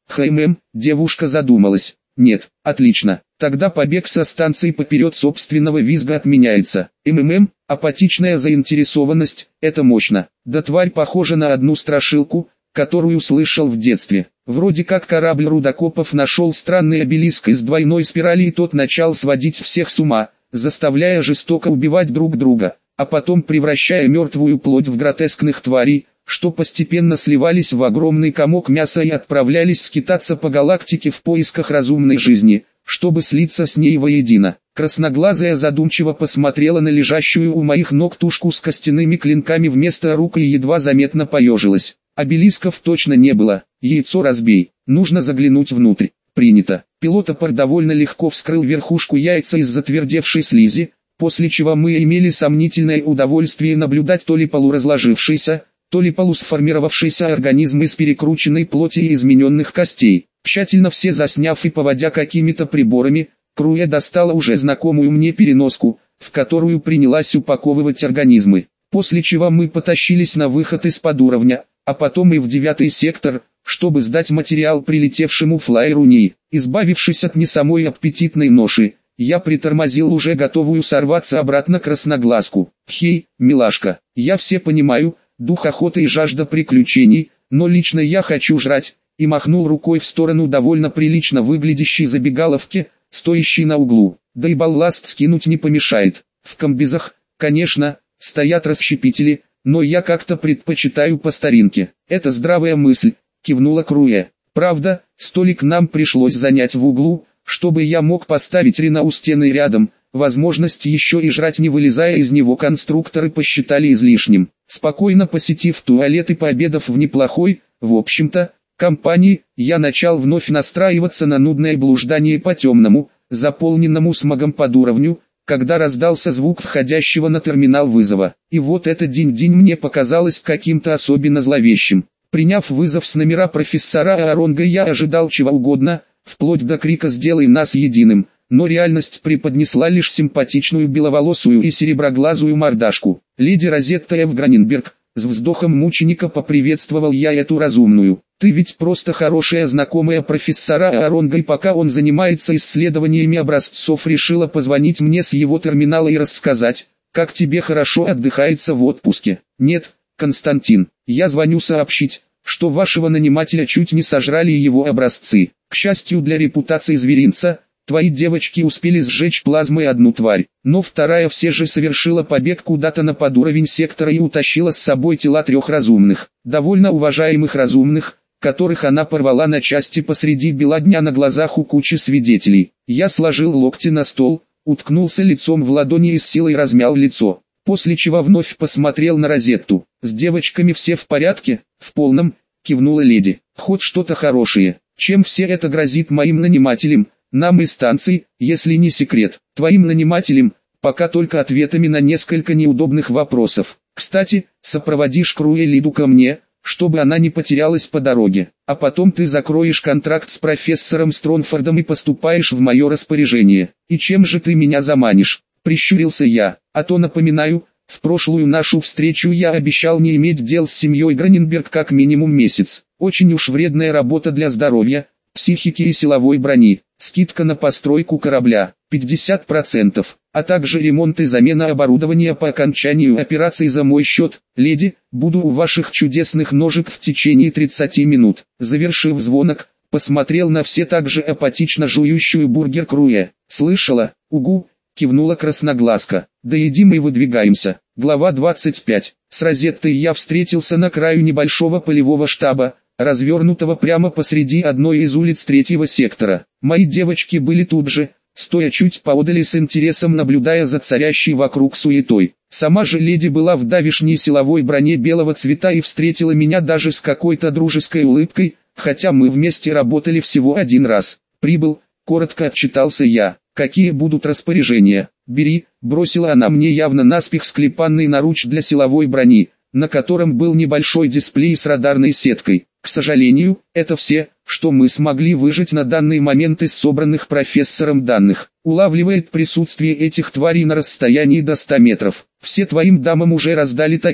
Хм, девушка задумалась. Нет, отлично. Тогда побег со станции поперед собственного визга отменяется. МММ, апатичная заинтересованность, это мощно. Да тварь похожа на одну страшилку, которую слышал в детстве. Вроде как корабль рудокопов нашел странный обелиск из двойной спирали, и тот начал сводить всех с ума, заставляя жестоко убивать друг друга, а потом превращая мертвую плоть в гротескных тварей, что постепенно сливались в огромный комок мяса и отправлялись скитаться по галактике в поисках разумной жизни, чтобы слиться с ней воедино. Красноглазая задумчиво посмотрела на лежащую у моих ног тушку с костяными клинками вместо рук и едва заметно поежилась. Обелисков точно не было. Яйцо разбей. Нужно заглянуть внутрь. Принято. Пилотопор довольно легко вскрыл верхушку яйца из затвердевшей слизи, после чего мы имели сомнительное удовольствие наблюдать то ли полуразложившийся, то ли полусформировавшийся организм из перекрученной плоти и измененных костей. Тщательно все засняв и поводя какими-то приборами, Круя достала уже знакомую мне переноску, в которую принялась упаковывать организмы. После чего мы потащились на выход из-под уровня, а потом и в девятый сектор, чтобы сдать материал прилетевшему флайеру НИИ. Избавившись от не самой аппетитной ноши, я притормозил уже готовую сорваться обратно красноглазку. «Хей, милашка, я все понимаю, дух охоты и жажда приключений, но лично я хочу жрать», и махнул рукой в сторону довольно прилично выглядящей забегаловки, стоящей на углу. Да и балласт скинуть не помешает. В комбизах, конечно, стоят расщепители, но я как-то предпочитаю по старинке. Это здравая мысль, кивнула Круя. Правда, столик нам пришлось занять в углу, чтобы я мог поставить Рена у стены рядом. Возможность еще и жрать не вылезая из него конструкторы посчитали излишним. Спокойно посетив туалет и пообедав в неплохой, в общем-то, компании, я начал вновь настраиваться на нудное блуждание по темному, заполненному смогом под уровню, когда раздался звук входящего на терминал вызова. И вот этот день-день мне показалось каким-то особенно зловещим. Приняв вызов с номера профессора Ааронга, я ожидал чего угодно, вплоть до крика «Сделай нас единым», но реальность преподнесла лишь симпатичную беловолосую и сереброглазую мордашку. «Леди Розетта Ф. Граненберг», с вздохом мученика поприветствовал я эту разумную. «Ты ведь просто хорошая знакомая профессора Ааронга, и пока он занимается исследованиями образцов, решила позвонить мне с его терминала и рассказать, как тебе хорошо отдыхается в отпуске». «Нет, Константин, я звоню сообщить, что вашего нанимателя чуть не сожрали его образцы. К счастью для репутации зверинца, твои девочки успели сжечь плазмой одну тварь, но вторая все же совершила побег куда-то на подуровень сектора и утащила с собой тела трех разумных, довольно уважаемых разумных, которых она порвала на части посреди бела дня на глазах у кучи свидетелей». Я сложил локти на стол, уткнулся лицом в ладони и с силой размял лицо, после чего вновь посмотрел на Розетту. «С девочками все в порядке?» «В полном», кивнула леди. «Хоть что-то хорошее. Чем все это грозит моим нанимателям, нам и станции, если не секрет?» «Твоим нанимателям, пока только ответами на несколько неудобных вопросов. Кстати, сопроводишь Круя Лиду ко мне, чтобы она не потерялась по дороге. А потом ты закроешь контракт с профессором Стронфордом и поступаешь в мое распоряжение. И чем же ты меня заманишь?» Прищурился я. «А то напоминаю, в прошлую нашу встречу я обещал не иметь дел с семьей Граненберг как минимум месяц. Очень уж вредная работа для здоровья, психики и силовой брони. Скидка на постройку корабля пятьдесят процентов, а также ремонт и замена оборудования по окончанию операции за мой счет. Леди, буду у ваших чудесных ножек в течение тридцати минут». Завершив звонок, посмотрел на все так же апатично жующую бургер Круя. «Слышала? Угу», кивнула красноглазка. «Да едим и выдвигаемся». Глава двадцать пять. С Розеттой я встретился на краю небольшого полевого штаба, развернутого прямо посреди одной из улиц третьего сектора. Мои девочки были тут же, стоя чуть поодали с интересом наблюдая за царящей вокруг суетой. Сама же леди была в давишней силовой броне белого цвета и встретила меня даже с какой-то дружеской улыбкой, хотя мы вместе работали всего один раз. «Прибыл», коротко отчитался я. «Какие будут распоряжения?» «Бери», бросила она мне явно наспех склепанный наруч для силовой брони, на котором был небольшой дисплей с радарной сеткой. К сожалению, это все, что мы смогли выжать на данный момент из собранных профессором данных. Улавливает присутствие этих тварей на расстоянии до ста метров. Все твоим дамам уже раздали такие.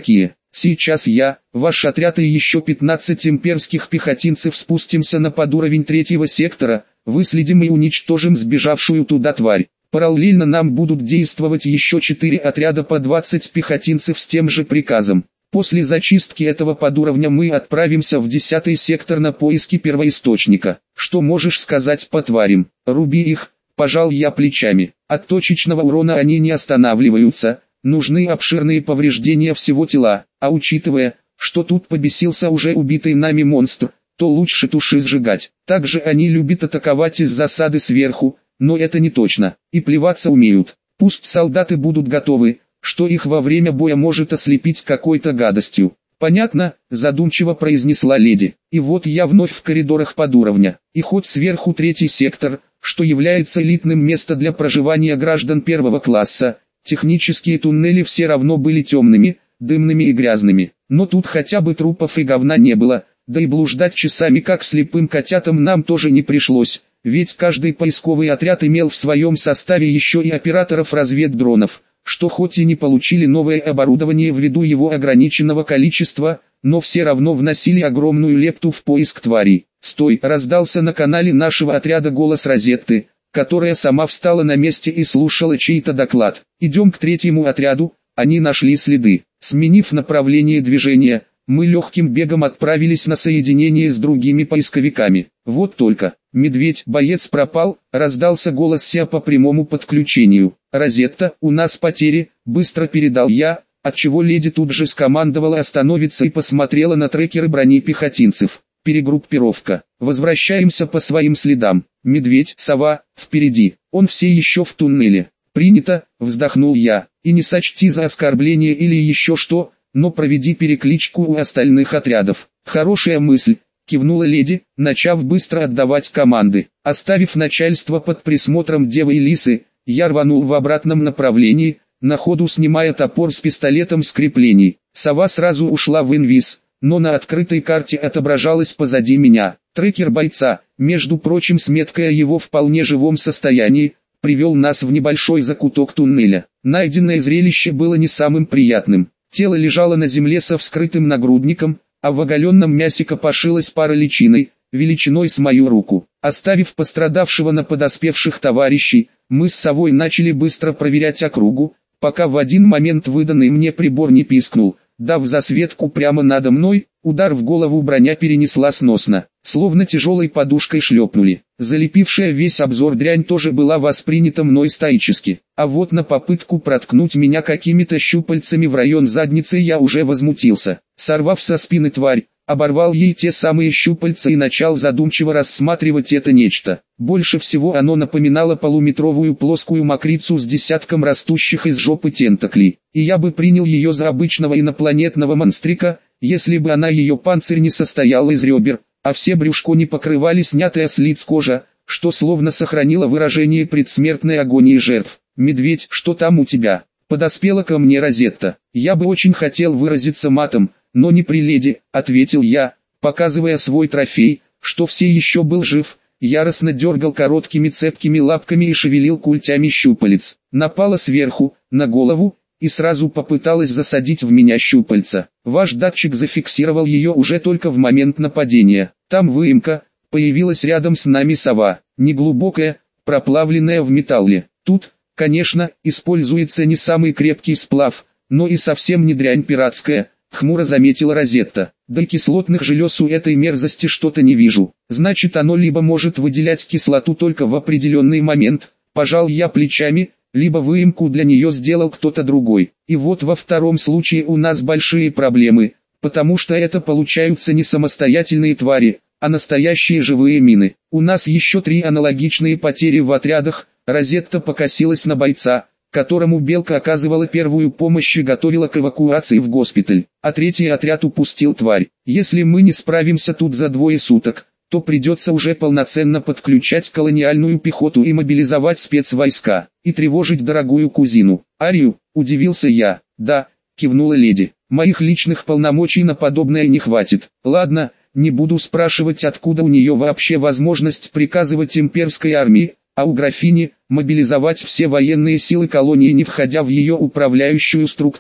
Сейчас я, ваш отряд и еще пятнадцать имперских пехотинцев спустимся на подуровень третьего сектора, выследим и уничтожим сбежавшую туда тварь. Параллельно нам будут действовать еще четыре отряда по двадцать пехотинцев с тем же приказом. После зачистки этого подуровня мы отправимся в десятый сектор на поиски первоисточника. Что можешь сказать по тварям? Руби их, пожал я плечами. От точечного урона они не останавливаются, нужны обширные повреждения всего тела, а учитывая, что тут побесился уже убитый нами монстр, то лучше туши сжигать. Также они любят атаковать из засады сверху, но это не точно, и плеваться умеют. Пусть солдаты будут готовы, что их во время боя может ослепить какой-то гадостью. Понятно, задумчиво произнесла леди. И вот я вновь в коридорах подуровня. И хоть сверху третий сектор, что является элитным местом для проживания граждан первого класса, технические туннели все равно были темными, дымными и грязными. Но тут хотя бы трупов и говна не было, да и блуждать часами как слепым котятам нам тоже не пришлось, ведь каждый поисковый отряд имел в своем составе еще и операторов разведдронов, что хоть и не получили новое оборудование ввиду его ограниченного количества, но все равно вносили огромную лепту в поиск тварей. «Стой!» — раздался на канале нашего отряда голос Розетты, которая сама встала на месте и слушала чей-то доклад. «Идем к третьему отряду, они нашли следы». Сменив направление движения, мы легким бегом отправились на соединение с другими поисковиками. Вот только, медведь, боец пропал, раздался голос Ся по прямому подключению. «Розетта, у нас потери», быстро передал я, отчего леди тут же скомандовала остановиться и посмотрела на трекеры брони пехотинцев. Перегруппировка. Возвращаемся по своим следам. Медведь, сова, впереди. Он все еще в туннеле. Принято, вздохнул я. И не сочти за оскорбление или еще что, но проведи перекличку у остальных отрядов. Хорошая мысль, кивнула леди, начав быстро отдавать команды. Оставив начальство под присмотром девы и лисы, я рванул в обратном направлении, на ходу снимая топор с пистолетом с креплений. Сова сразу ушла в инвиз, но на открытой карте отображалась позади меня. Трекер бойца, между прочим с меткой о его вполне живом состоянии, привел нас в небольшой закуток туннеля. Найденное зрелище было не самым приятным. Тело лежало на земле со вскрытым нагрудником, а в оголенном мясе копошилась пара личиной, величиной с мою руку. Оставив пострадавшего на подоспевших товарищей, мы с совой начали быстро проверять округу, пока в один момент выданный мне прибор не пискнул, дав засветку прямо надо мной. Удар в голову броня перенесла сносно, словно тяжелой подушкой шлепнули. Залепившая весь обзор дрянь тоже была воспринята мной стоически, а вот на попытку проткнуть меня какими-то щупальцами в район задницы я уже возмутился. Сорвав со спины тварь, оборвал ей те самые щупальца и начал задумчиво рассматривать это нечто. Больше всего оно напоминало полуметровую плоскую мокрицу с десятком растущих из жопы тентаклей, и я бы принял ее за обычного инопланетного монстрика, если бы она ее панцирь не состоял из ребер, а все брюшко не покрывали снятая с лиц кожа, что словно сохранило выражение предсмертной агонии жертв. «Медведь, что там у тебя?» Подоспела ко мне Розетта. «Я бы очень хотел выразиться матом, но не при леди», ответил я, показывая свой трофей, что все еще был жив, яростно дергал короткими цепкими лапками и шевелил культями щупалец. Напала сверху, на голову, и сразу попыталась засадить в меня щупальца. Ваш датчик зафиксировал ее уже только в момент нападения. Там выемка, появилась рядом с нами сова, неглубокая, проплавленная в металле. Тут, конечно, используется не самый крепкий сплав, но и совсем не дрянь пиратская, хмуро заметила Розетта. Да и кислотных желез у этой мерзости что-то не вижу. Значит, оно либо может выделять кислоту только в определенный момент, пожал я плечами, либо выемку для нее сделал кто-то другой. И вот во втором случае у нас большие проблемы, потому что это получаются не самостоятельные твари, а настоящие живые мины. У нас еще три аналогичные потери в отрядах. Розетта покосилась на бойца, которому Белка оказывала первую помощь и готовила к эвакуации в госпиталь, а третий отряд упустил тварь. Если мы не справимся тут за двое суток, то придется уже полноценно подключать колониальную пехоту и мобилизовать спецвойска, и тревожить дорогую кузину. Арию, удивился я. Да, кивнула леди, моих личных полномочий на подобное не хватит. Ладно, не буду спрашивать, откуда у нее вообще возможность приказывать имперской армии, а у графини – мобилизовать все военные силы колонии, не входя в ее управляющую структуру.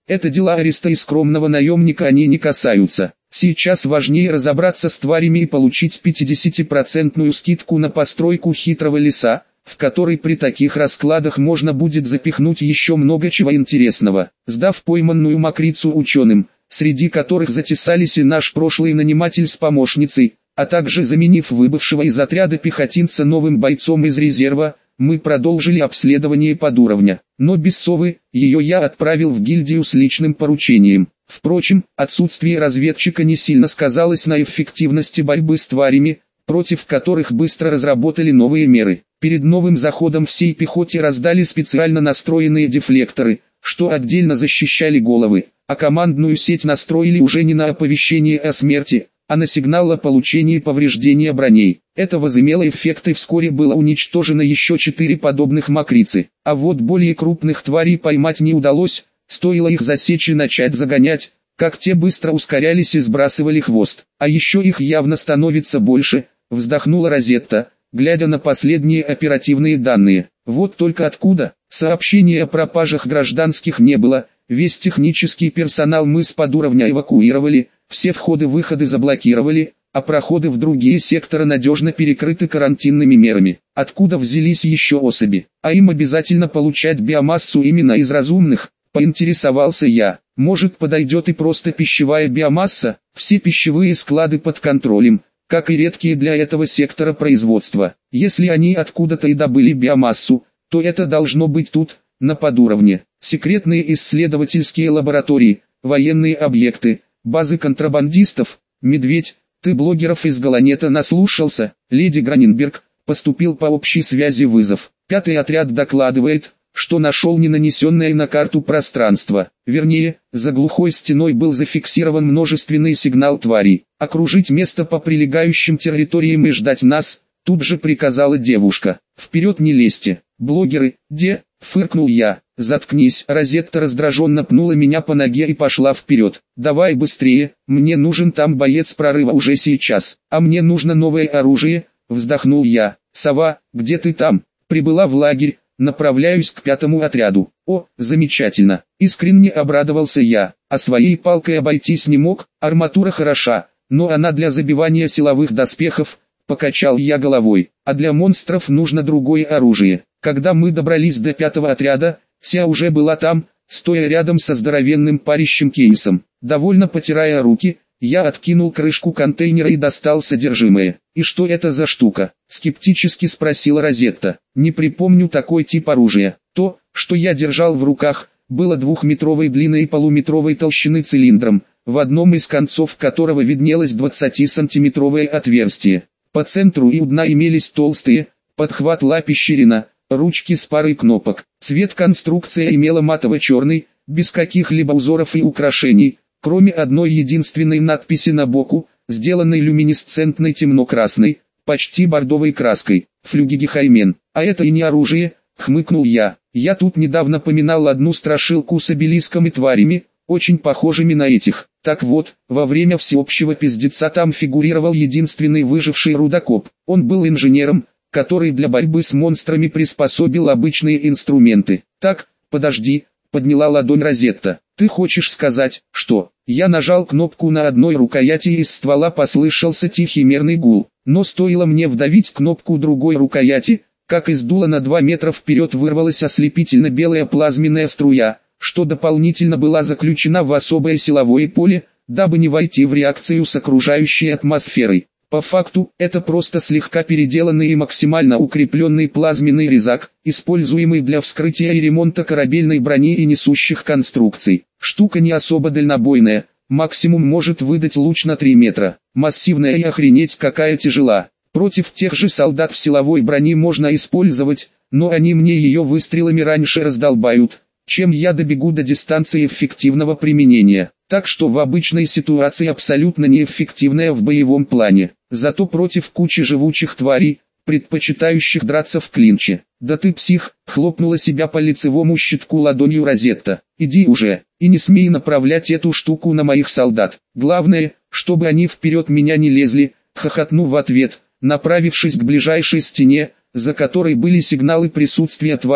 Это дела ареста и скромного наемника они не касаются. Сейчас важнее разобраться с тварями и получить пятидесятипроцентную скидку на постройку хитрого леса, в который при таких раскладах можно будет запихнуть еще много чего интересного. Сдав пойманную мокрицу ученым, среди которых затесались и наш прошлый наниматель с помощницей, а также заменив выбывшего из отряда пехотинца новым бойцом из резерва, мы продолжили обследование подуровня. Но без совы, ее я отправил в гильдию с личным поручением. Впрочем, отсутствие разведчика не сильно сказалось на эффективности борьбы с тварями, против которых быстро разработали новые меры. Перед новым заходом всей пехоте раздали специально настроенные дефлекторы, что отдельно защищали головы, а командную сеть настроили уже не на оповещение о смерти, а на сигнал о получении повреждения броней. Это возымело эффект, и вскоре было уничтожено еще четыре подобных мокрицы. А вот более крупных тварей поймать не удалось, стоило их засечь и начать загонять, как те быстро ускорялись и сбрасывали хвост. А еще их явно становится больше, вздохнула Розетта, глядя на последние оперативные данные. Вот только откуда? Сообщений о пропажах гражданских не было, весь технический персонал мы с подуровня эвакуировали, все входы-выходы заблокировали, а проходы в другие секторы надежно перекрыты карантинными мерами. Откуда взялись еще особи? А им обязательно получать биомассу именно из разумных, поинтересовался я. Может, подойдет и просто пищевая биомасса? Все пищевые склады под контролем, как и редкие для этого сектора производства. Если они откуда-то и добыли биомассу, то это должно быть тут, на подуровне. Секретные исследовательские лаборатории, военные объекты, базы контрабандистов. Медведь, ты блогеров из Галанета наслушался? Леди Граненберг, поступил по общей связи вызов. Пятый отряд докладывает, что нашел не нанесенное на карту пространство. Вернее, за глухой стеной был зафиксирован множественный сигнал тварей. Окружить место по прилегающим территориям и ждать нас, тут же приказала девушка. Вперед не лезьте. Блогеры, где? Фыркнул я. Заткнись. Розетта раздраженно пнула меня по ноге и пошла вперед. Давай быстрее, мне нужен там боец прорыва уже сейчас. А мне нужно новое оружие, вздохнул я. Сова, где ты там? Прибыла в лагерь. Направляюсь к пятому отряду. О, замечательно. Искренне обрадовался я. А своей палкой обойтись не мог, арматура хороша, но она для забивания силовых доспехов, покачал я головой. А для монстров нужно другое оружие. Когда мы добрались до пятого отряда, Ся уже была там, стоя рядом со здоровенным парящим кейсом. Довольно потирая руки, я откинул крышку контейнера и достал содержимое. «И что это за штука?» — скептически спросила Розетта. «Не припомню такой тип оружия. То, что я держал в руках, было двухметровой длины и полуметровой толщины цилиндром, в одном из концов которого виднелось двадцатисантиметровое отверстие. По центру и у дна имелись толстые, подхват лапищерина, ручки с парой кнопок. Цвет конструкция имела матово-черный, без каких-либо узоров и украшений, кроме одной единственной надписи на боку, сделанной люминесцентной темно-красной, почти бордовой краской. Флюгигехаймен. А это и не оружие, хмыкнул я. Я тут недавно поминал одну страшилку с обелиском и тварями, очень похожими на этих. Так вот, во время всеобщего пиздеца там фигурировал единственный выживший рудокоп. Он был инженером, который для борьбы с монстрами приспособил обычные инструменты. Так, подожди, подняла ладонь Розетта. Ты хочешь сказать, что... Я нажал кнопку на одной рукояти и из ствола послышался тихий мерный гул. Но стоило мне вдавить кнопку другой рукояти, как из дула на два метра вперед вырвалась ослепительно белая плазменная струя, что дополнительно была заключена в особое силовое поле, дабы не войти в реакцию с окружающей атмосферой. По факту, это просто слегка переделанный и максимально укрепленный плазменный резак, используемый для вскрытия и ремонта корабельной брони и несущих конструкций. Штука не особо дальнобойная, максимум может выдать луч на три метра. Массивная и охренеть какая тяжела. Против тех же солдат в силовой броне можно использовать, но они мне ее выстрелами раньше раздолбают, чем я добегу до дистанции эффективного применения. Так что в обычной ситуации абсолютно неэффективная в боевом плане. Зато против кучи живучих тварей, предпочитающих драться в клинче. «Да ты псих!» — хлопнула себя по лицевому щитку ладонью Розетта. «Иди уже, и не смей направлять эту штуку на моих солдат. Главное, чтобы они вперед меня не лезли», — хохотну в ответ, направившись к ближайшей стене, за которой были сигналы присутствия тварей.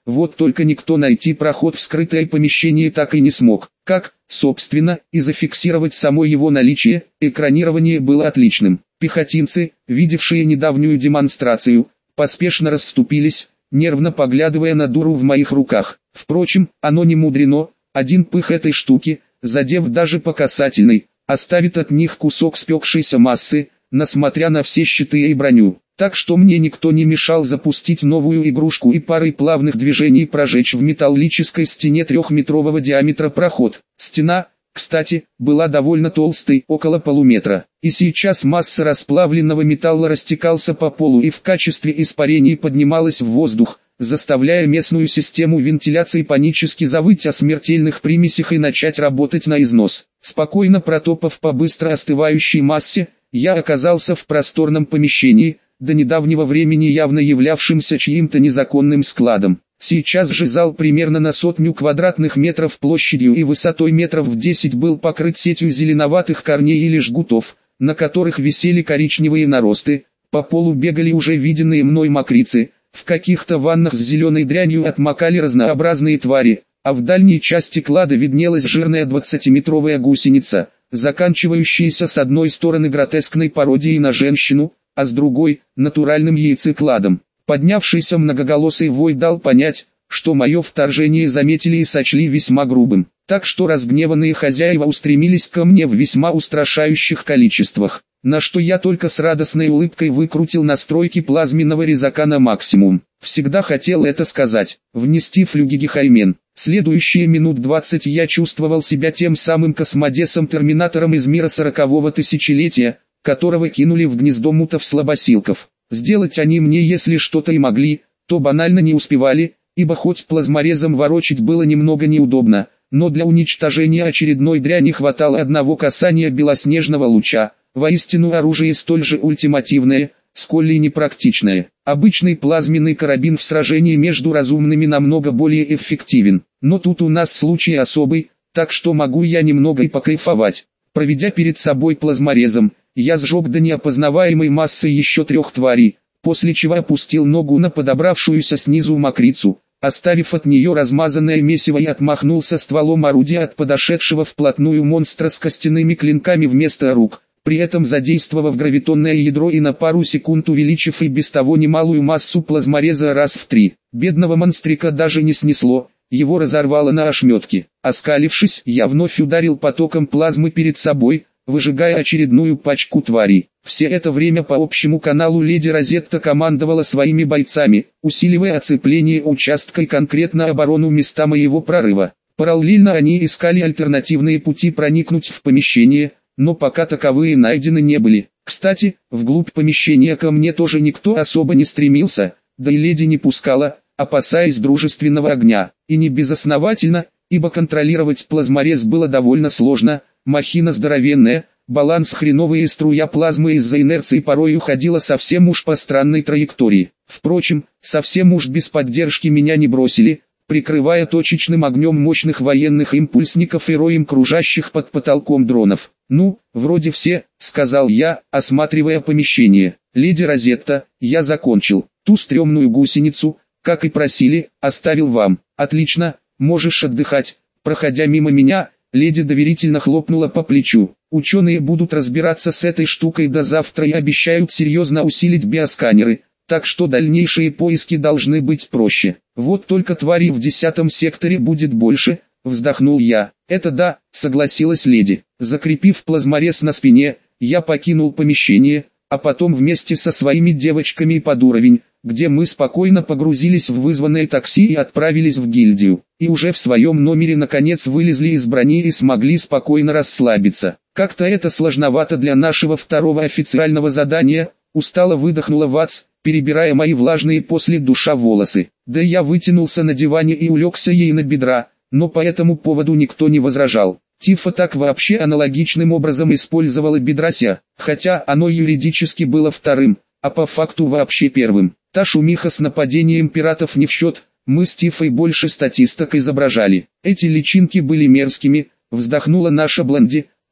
Вот только никто найти проход в скрытое помещение так и не смог. Как, собственно, и зафиксировать само его наличие, экранирование было отличным. Пехотинцы, видевшие недавнюю демонстрацию, поспешно расступились, нервно поглядывая на дуру в моих руках. Впрочем, оно не мудрено, один пых этой штуки, задев даже по касательной, оставит от них кусок спекшейся массы, несмотря на все щиты и броню. Так что мне никто не мешал запустить новую игрушку и парой плавных движений прожечь в металлической стене трехметрового диаметра проход. Стена, кстати, была довольно толстой, около полуметра. И сейчас масса расплавленного металла растекался по полу и в качестве испарений поднималась в воздух, заставляя местную систему вентиляции панически завыть о смертельных примесях и начать работать на износ. Спокойно протопав по быстро остывающей массе, я оказался в просторном помещении, до недавнего времени явно являвшимся чьим-то незаконным складом. Сейчас же зал примерно на сотню квадратных метров площадью и высотой метров в десять был покрыт сетью зеленоватых корней или жгутов, на которых висели коричневые наросты, по полу бегали уже виденные мной мокрицы, в каких-то ваннах с зеленой дрянью отмокали разнообразные твари, а в дальней части клада виднелась жирная двадцатиметровая гусеница, заканчивающаяся с одной стороны гротескной пародией на женщину, а с другой – натуральным яйцекладом. Поднявшийся многоголосый вой дал понять, что мое вторжение заметили и сочли весьма грубым, так что разгневанные хозяева устремились ко мне в весьма устрашающих количествах, на что я только с радостной улыбкой выкрутил настройки плазменного резака на максимум. Всегда хотел это сказать, внести флюгигехаймен. Следующие минут двадцать я чувствовал себя тем самым космодесом-терминатором из мира сорокового тысячелетия, которого кинули в гнездо мутов-слабосилков. Сделать они мне если что-то и могли, то банально не успевали, ибо хоть плазморезом ворочить было немного неудобно, но для уничтожения очередной дряни хватало одного касания белоснежного луча, воистину оружие столь же ультимативное, сколь и непрактичное. Обычный плазменный карабин в сражении между разумными намного более эффективен, но тут у нас случай особый, так что могу я немного и покайфовать. Проведя перед собой плазморезом, я сжег до неопознаваемой массы еще трех тварей, после чего опустил ногу на подобравшуюся снизу мокрицу, оставив от нее размазанное месиво и отмахнулся стволом орудия от подошедшего вплотную монстра с костяными клинками вместо рук, при этом задействовав гравитонное ядро и на пару секунд увеличив и без того немалую массу плазмореза раз в три. Бедного монстрика даже не снесло, его разорвало на ошметки. Оскалившись, я вновь ударил потоком плазмы перед собой, выжигая очередную пачку тварей. Все это время по общему каналу леди Розетта командовала своими бойцами, усиливая оцепление участка и конкретно оборону места моего прорыва. Параллельно они искали альтернативные пути проникнуть в помещение, но пока таковые найдены не были. Кстати, вглубь помещения ко мне тоже никто особо не стремился, да и леди не пускала, опасаясь дружественного огня. И не безосновательно, ибо контролировать плазморез было довольно сложно. Махина здоровенная, баланс хреновый и струя плазмы из-за инерции порой уходила совсем уж по странной траектории. Впрочем, совсем уж без поддержки меня не бросили, прикрывая точечным огнем мощных военных импульсников и роем кружащих под потолком дронов. «Ну, вроде все», — сказал я, осматривая помещение. «Леди Розетта, я закончил. Ту стрёмную гусеницу, как и просили, оставил вам. Отлично, можешь отдыхать». Проходя мимо меня, леди доверительно хлопнула по плечу. «Ученые будут разбираться с этой штукой до завтра и обещают серьезно усилить биосканеры, так что дальнейшие поиски должны быть проще. Вот только тварей в десятом секторе будет больше», — вздохнул я. «Это да», — согласилась леди. Закрепив плазморез на спине, я покинул помещение, а потом вместе со своими девочками под уровень, где мы спокойно погрузились в вызванное такси и отправились в гильдию. И уже в своем номере наконец вылезли из брони и смогли спокойно расслабиться. Как-то это сложновато для нашего второго официального задания, устало выдохнула Ватс, перебирая мои влажные после душа волосы. Да я вытянулся на диване и улегся ей на бедра, но по этому поводу никто не возражал. Тифа так вообще аналогичным образом использовала бедрася, хотя оно юридически было вторым, а по факту вообще первым. Та шумиха с нападением пиратов не в счет, мы с Тифой больше статисток изображали. Эти личинки были мерзкими, вздохнула наша Блонди,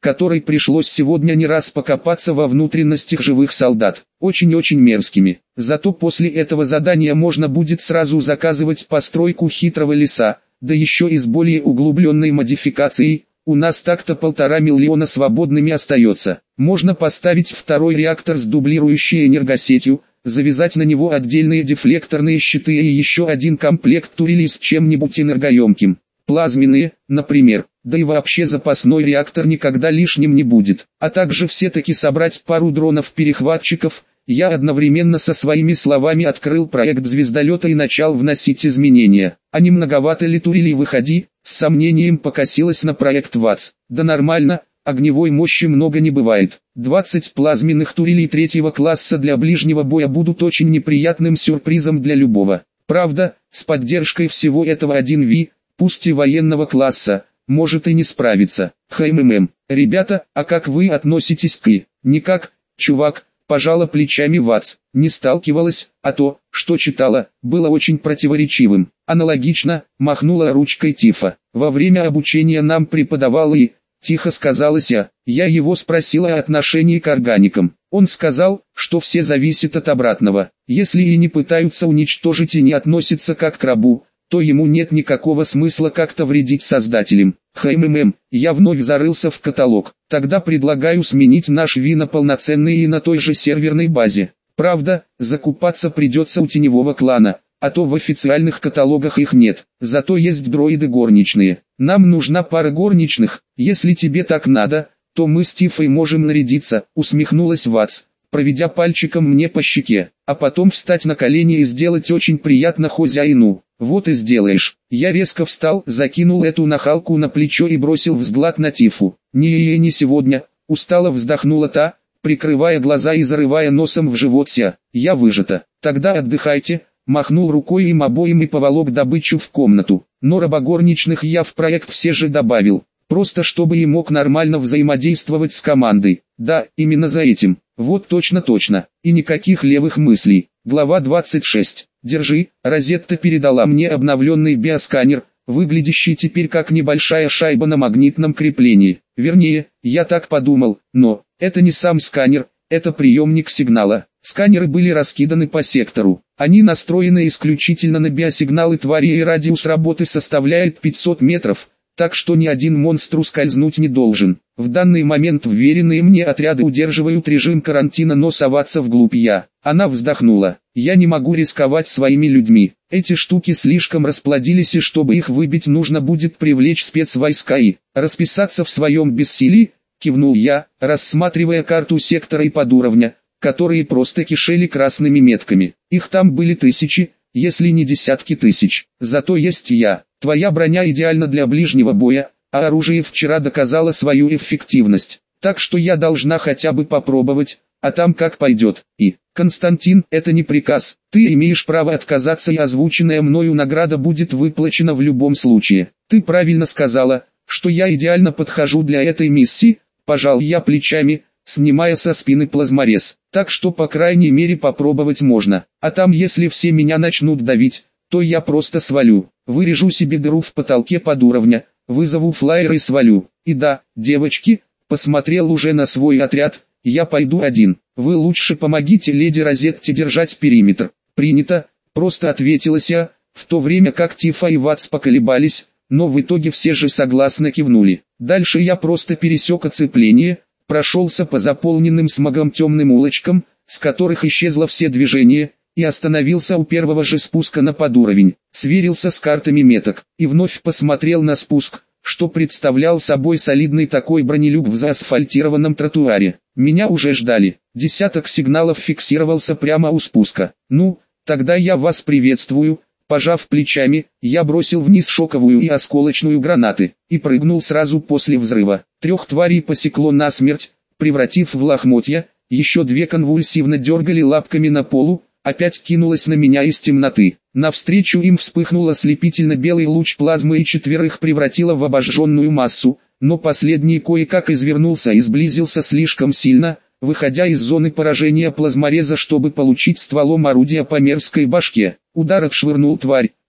которой пришлось сегодня не раз покопаться во внутренностях живых солдат. Очень-очень мерзкими. Зато после этого задания можно будет сразу заказывать постройку хитрого леса, да еще и с более углубленной модификацией. У нас так-то полтора миллиона свободными остается. Можно поставить второй реактор с дублирующей энергосетью, завязать на него отдельные дефлекторные щиты и еще один комплект турелей с чем-нибудь энергоемким. Плазменные, например. Да и вообще запасной реактор никогда лишним не будет. А также все-таки собрать пару дронов-перехватчиков. Я одновременно со своими словами открыл проект звездолета и начал вносить изменения. А не многовато ли турелей выходи? С сомнением покосилась на проект ВАЦ. Да нормально, огневой мощи много не бывает. двадцать плазменных турелей третьего класса для ближнего боя будут очень неприятным сюрпризом для любого. Правда, с поддержкой всего этого один ви, пусть и военного класса, может и не справиться. ХММ. Ребята, а как вы относитесь к И? Никак, чувак. Пожала плечами ВАЦ, не сталкивалась, а то, что читала, было очень противоречивым. Аналогично, махнула ручкой Тифа. Во время обучения нам преподавал И, тихо сказалась я. Я его спросила о отношении к органикам. Он сказал, что все зависит от обратного. Если и не пытаются уничтожить и не относятся как к рабу, то ему нет никакого смысла как-то вредить создателям. ХММ, я вновь зарылся в каталог. Тогда предлагаю сменить наш Ви на полноценный и на той же серверной базе. Правда, закупаться придется у теневого клана, а то в официальных каталогах их нет. Зато есть дроиды горничные. Нам нужна пара горничных. Если тебе так надо, то мы с Тифой можем нарядиться, усмехнулась ВАЦ, проведя пальчиком мне по щеке, а потом встать на колени и сделать очень приятно хозяину. Вот и сделаешь. Я резко встал, закинул эту нахалку на плечо и бросил взгляд на Тифу. Не, не сегодня, устало вздохнула та, прикрывая глаза и зарывая носом в живот ся. Я выжата. Тогда отдыхайте, махнул рукой им обоим и поволок добычу в комнату. Но рабогорничных я в проект все же добавил. Просто чтобы и мог нормально взаимодействовать с командой. Да, именно за этим. Вот точно-точно. И никаких левых мыслей. Глава двадцать шесть. Держи, Розетта передала мне обновленный биосканер, выглядящий теперь как небольшая шайба на магнитном креплении. Вернее, я так подумал, но это не сам сканер, это приемник сигнала. Сканеры были раскиданы по сектору. Они настроены исключительно на биосигналы твари и радиус работы составляет пятьсот метров. Так что ни один монстр ускользнуть не должен. В данный момент вверенные мне отряды удерживают режим карантина, но соваться вглубь я. Она вздохнула. Я не могу рисковать своими людьми. Эти штуки слишком расплодились, и чтобы их выбить, нужно будет привлечь спецвойска и расписаться в своем бессилии, кивнул я, рассматривая карту сектора и подуровня, которые просто кишели красными метками. Их там были тысячи, если не десятки тысяч. Зато есть я. Твоя броня идеальна для ближнего боя, а оружие вчера доказало свою эффективность. Так что я должна хотя бы попробовать, а там как пойдет. И, Константин, это не приказ. Ты имеешь право отказаться, и озвученная мною награда будет выплачена в любом случае. Ты правильно сказала, что я идеально подхожу для этой миссии. Пожал я плечами, снимая со спины плазморез. Так что по крайней мере попробовать можно. А там если все меня начнут давить, то я просто свалю. Вырежу себе дыру в потолке под уровня, вызову флайер и свалю. И да, девочки, посмотрел уже на свой отряд, я пойду один. Вы лучше помогите леди Розетте держать периметр. Принято, просто ответилась я, в то время как Тифа и ВАЦ поколебались, но в итоге все же согласно кивнули. Дальше я просто пересек оцепление, прошелся по заполненным смогом темным улочкам, с которых исчезло все движение, и остановился у первого же спуска на подуровень, сверился с картами меток, и вновь посмотрел на спуск, что представлял собой солидный такой бронелюк в заасфальтированном тротуаре. Меня уже ждали, десяток сигналов фиксировался прямо у спуска. Ну, тогда я вас приветствую. Пожав плечами, я бросил вниз шоковую и осколочную гранаты, и прыгнул сразу после взрыва. Трех тварей посекло насмерть, превратив в лохмотья, еще две конвульсивно дергали лапками на полу, опять кинулась на меня из темноты. Навстречу им вспыхнул ослепительно-белый луч плазмы и четверых превратила в обожженную массу, но последний кое-как извернулся и сблизился слишком сильно, выходя из зоны поражения плазмореза, чтобы получить стволом орудия по мерзкой башке. Удар отшвырнул тварь,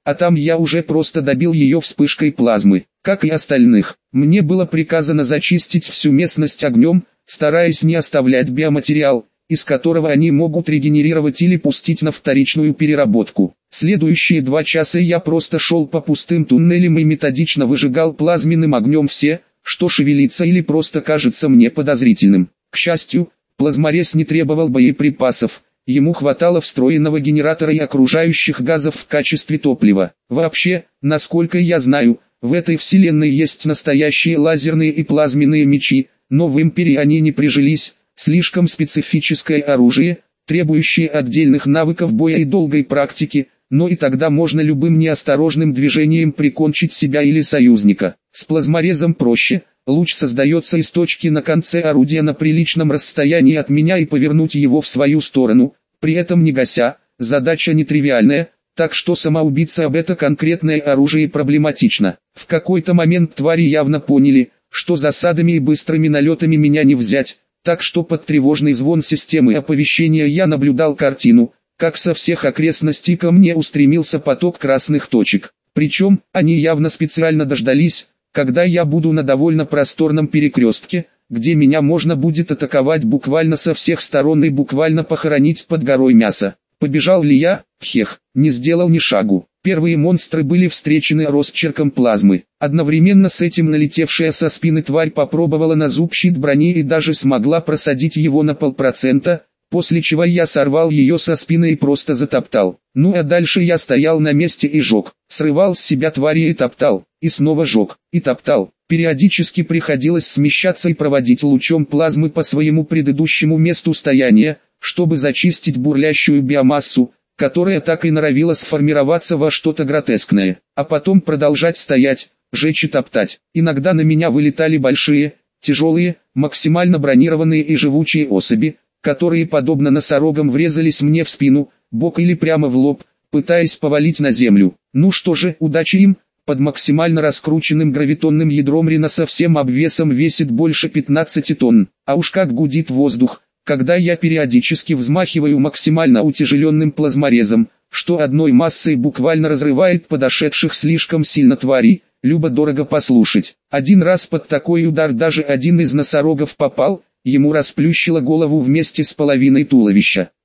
а там я уже просто добил ее вспышкой плазмы, как и остальных. Мне было приказано зачистить всю местность огнем, стараясь не оставлять биоматериал, из которого они могут регенерировать или пустить на вторичную переработку. Следующие два часа я просто шел по пустым туннелям и методично выжигал плазменным огнем все, что шевелится или просто кажется мне подозрительным. К счастью, плазморез не требовал боеприпасов, ему хватало встроенного генератора и окружающих газов в качестве топлива. Вообще, насколько я знаю, в этой вселенной есть настоящие лазерные и плазменные мечи, но в Империи они не прижились, слишком специфическое оружие, требующее отдельных навыков боя и долгой практики, но и тогда можно любым неосторожным движением прикончить себя или союзника. С плазморезом проще, луч создается из точки на конце орудия на приличном расстоянии от меня и повернуть его в свою сторону, при этом не гася, задача нетривиальная, так что самоубийца об это конкретное оружие проблематично. В какой-то момент твари явно поняли, что засадами и быстрыми налетами меня не взять, так что под тревожный звон системы оповещения я наблюдал картину, как со всех окрестностей ко мне устремился поток красных точек. Причем, они явно специально дождались, когда я буду на довольно просторном перекрестке, где меня можно будет атаковать буквально со всех сторон и буквально похоронить под горой мяса. Побежал ли я? Хех, не сделал ни шагу. Первые монстры были встречены росчерком плазмы. Одновременно с этим налетевшая со спины тварь попробовала на зуб щит брони и даже смогла просадить его на полпроцента, после чего я сорвал ее со спины и просто затоптал. Ну а дальше я стоял на месте и жег, срывал с себя твари и топтал, и снова жег, и топтал. Периодически приходилось смещаться и проводить лучом плазмы по своему предыдущему месту стояния, чтобы зачистить бурлящую биомассу, которая так и норовила сформироваться во что-то гротескное, а потом продолжать стоять, жечь и топтать. Иногда на меня вылетали большие, тяжелые, максимально бронированные и живучие особи, которые подобно носорогам врезались мне в спину, бок или прямо в лоб, пытаясь повалить на землю. Ну что же, удачи им. Под максимально раскрученным гравитонным ядром Рина со всем обвесом весит больше пятнадцати тонн, а уж как гудит воздух, когда я периодически взмахиваю максимально утяжеленным плазморезом, что одной массой буквально разрывает подошедших слишком сильно тварей, любо-дорого послушать. Один раз под такой удар даже один из носорогов попал, ему расплющило голову вместе с половиной туловища.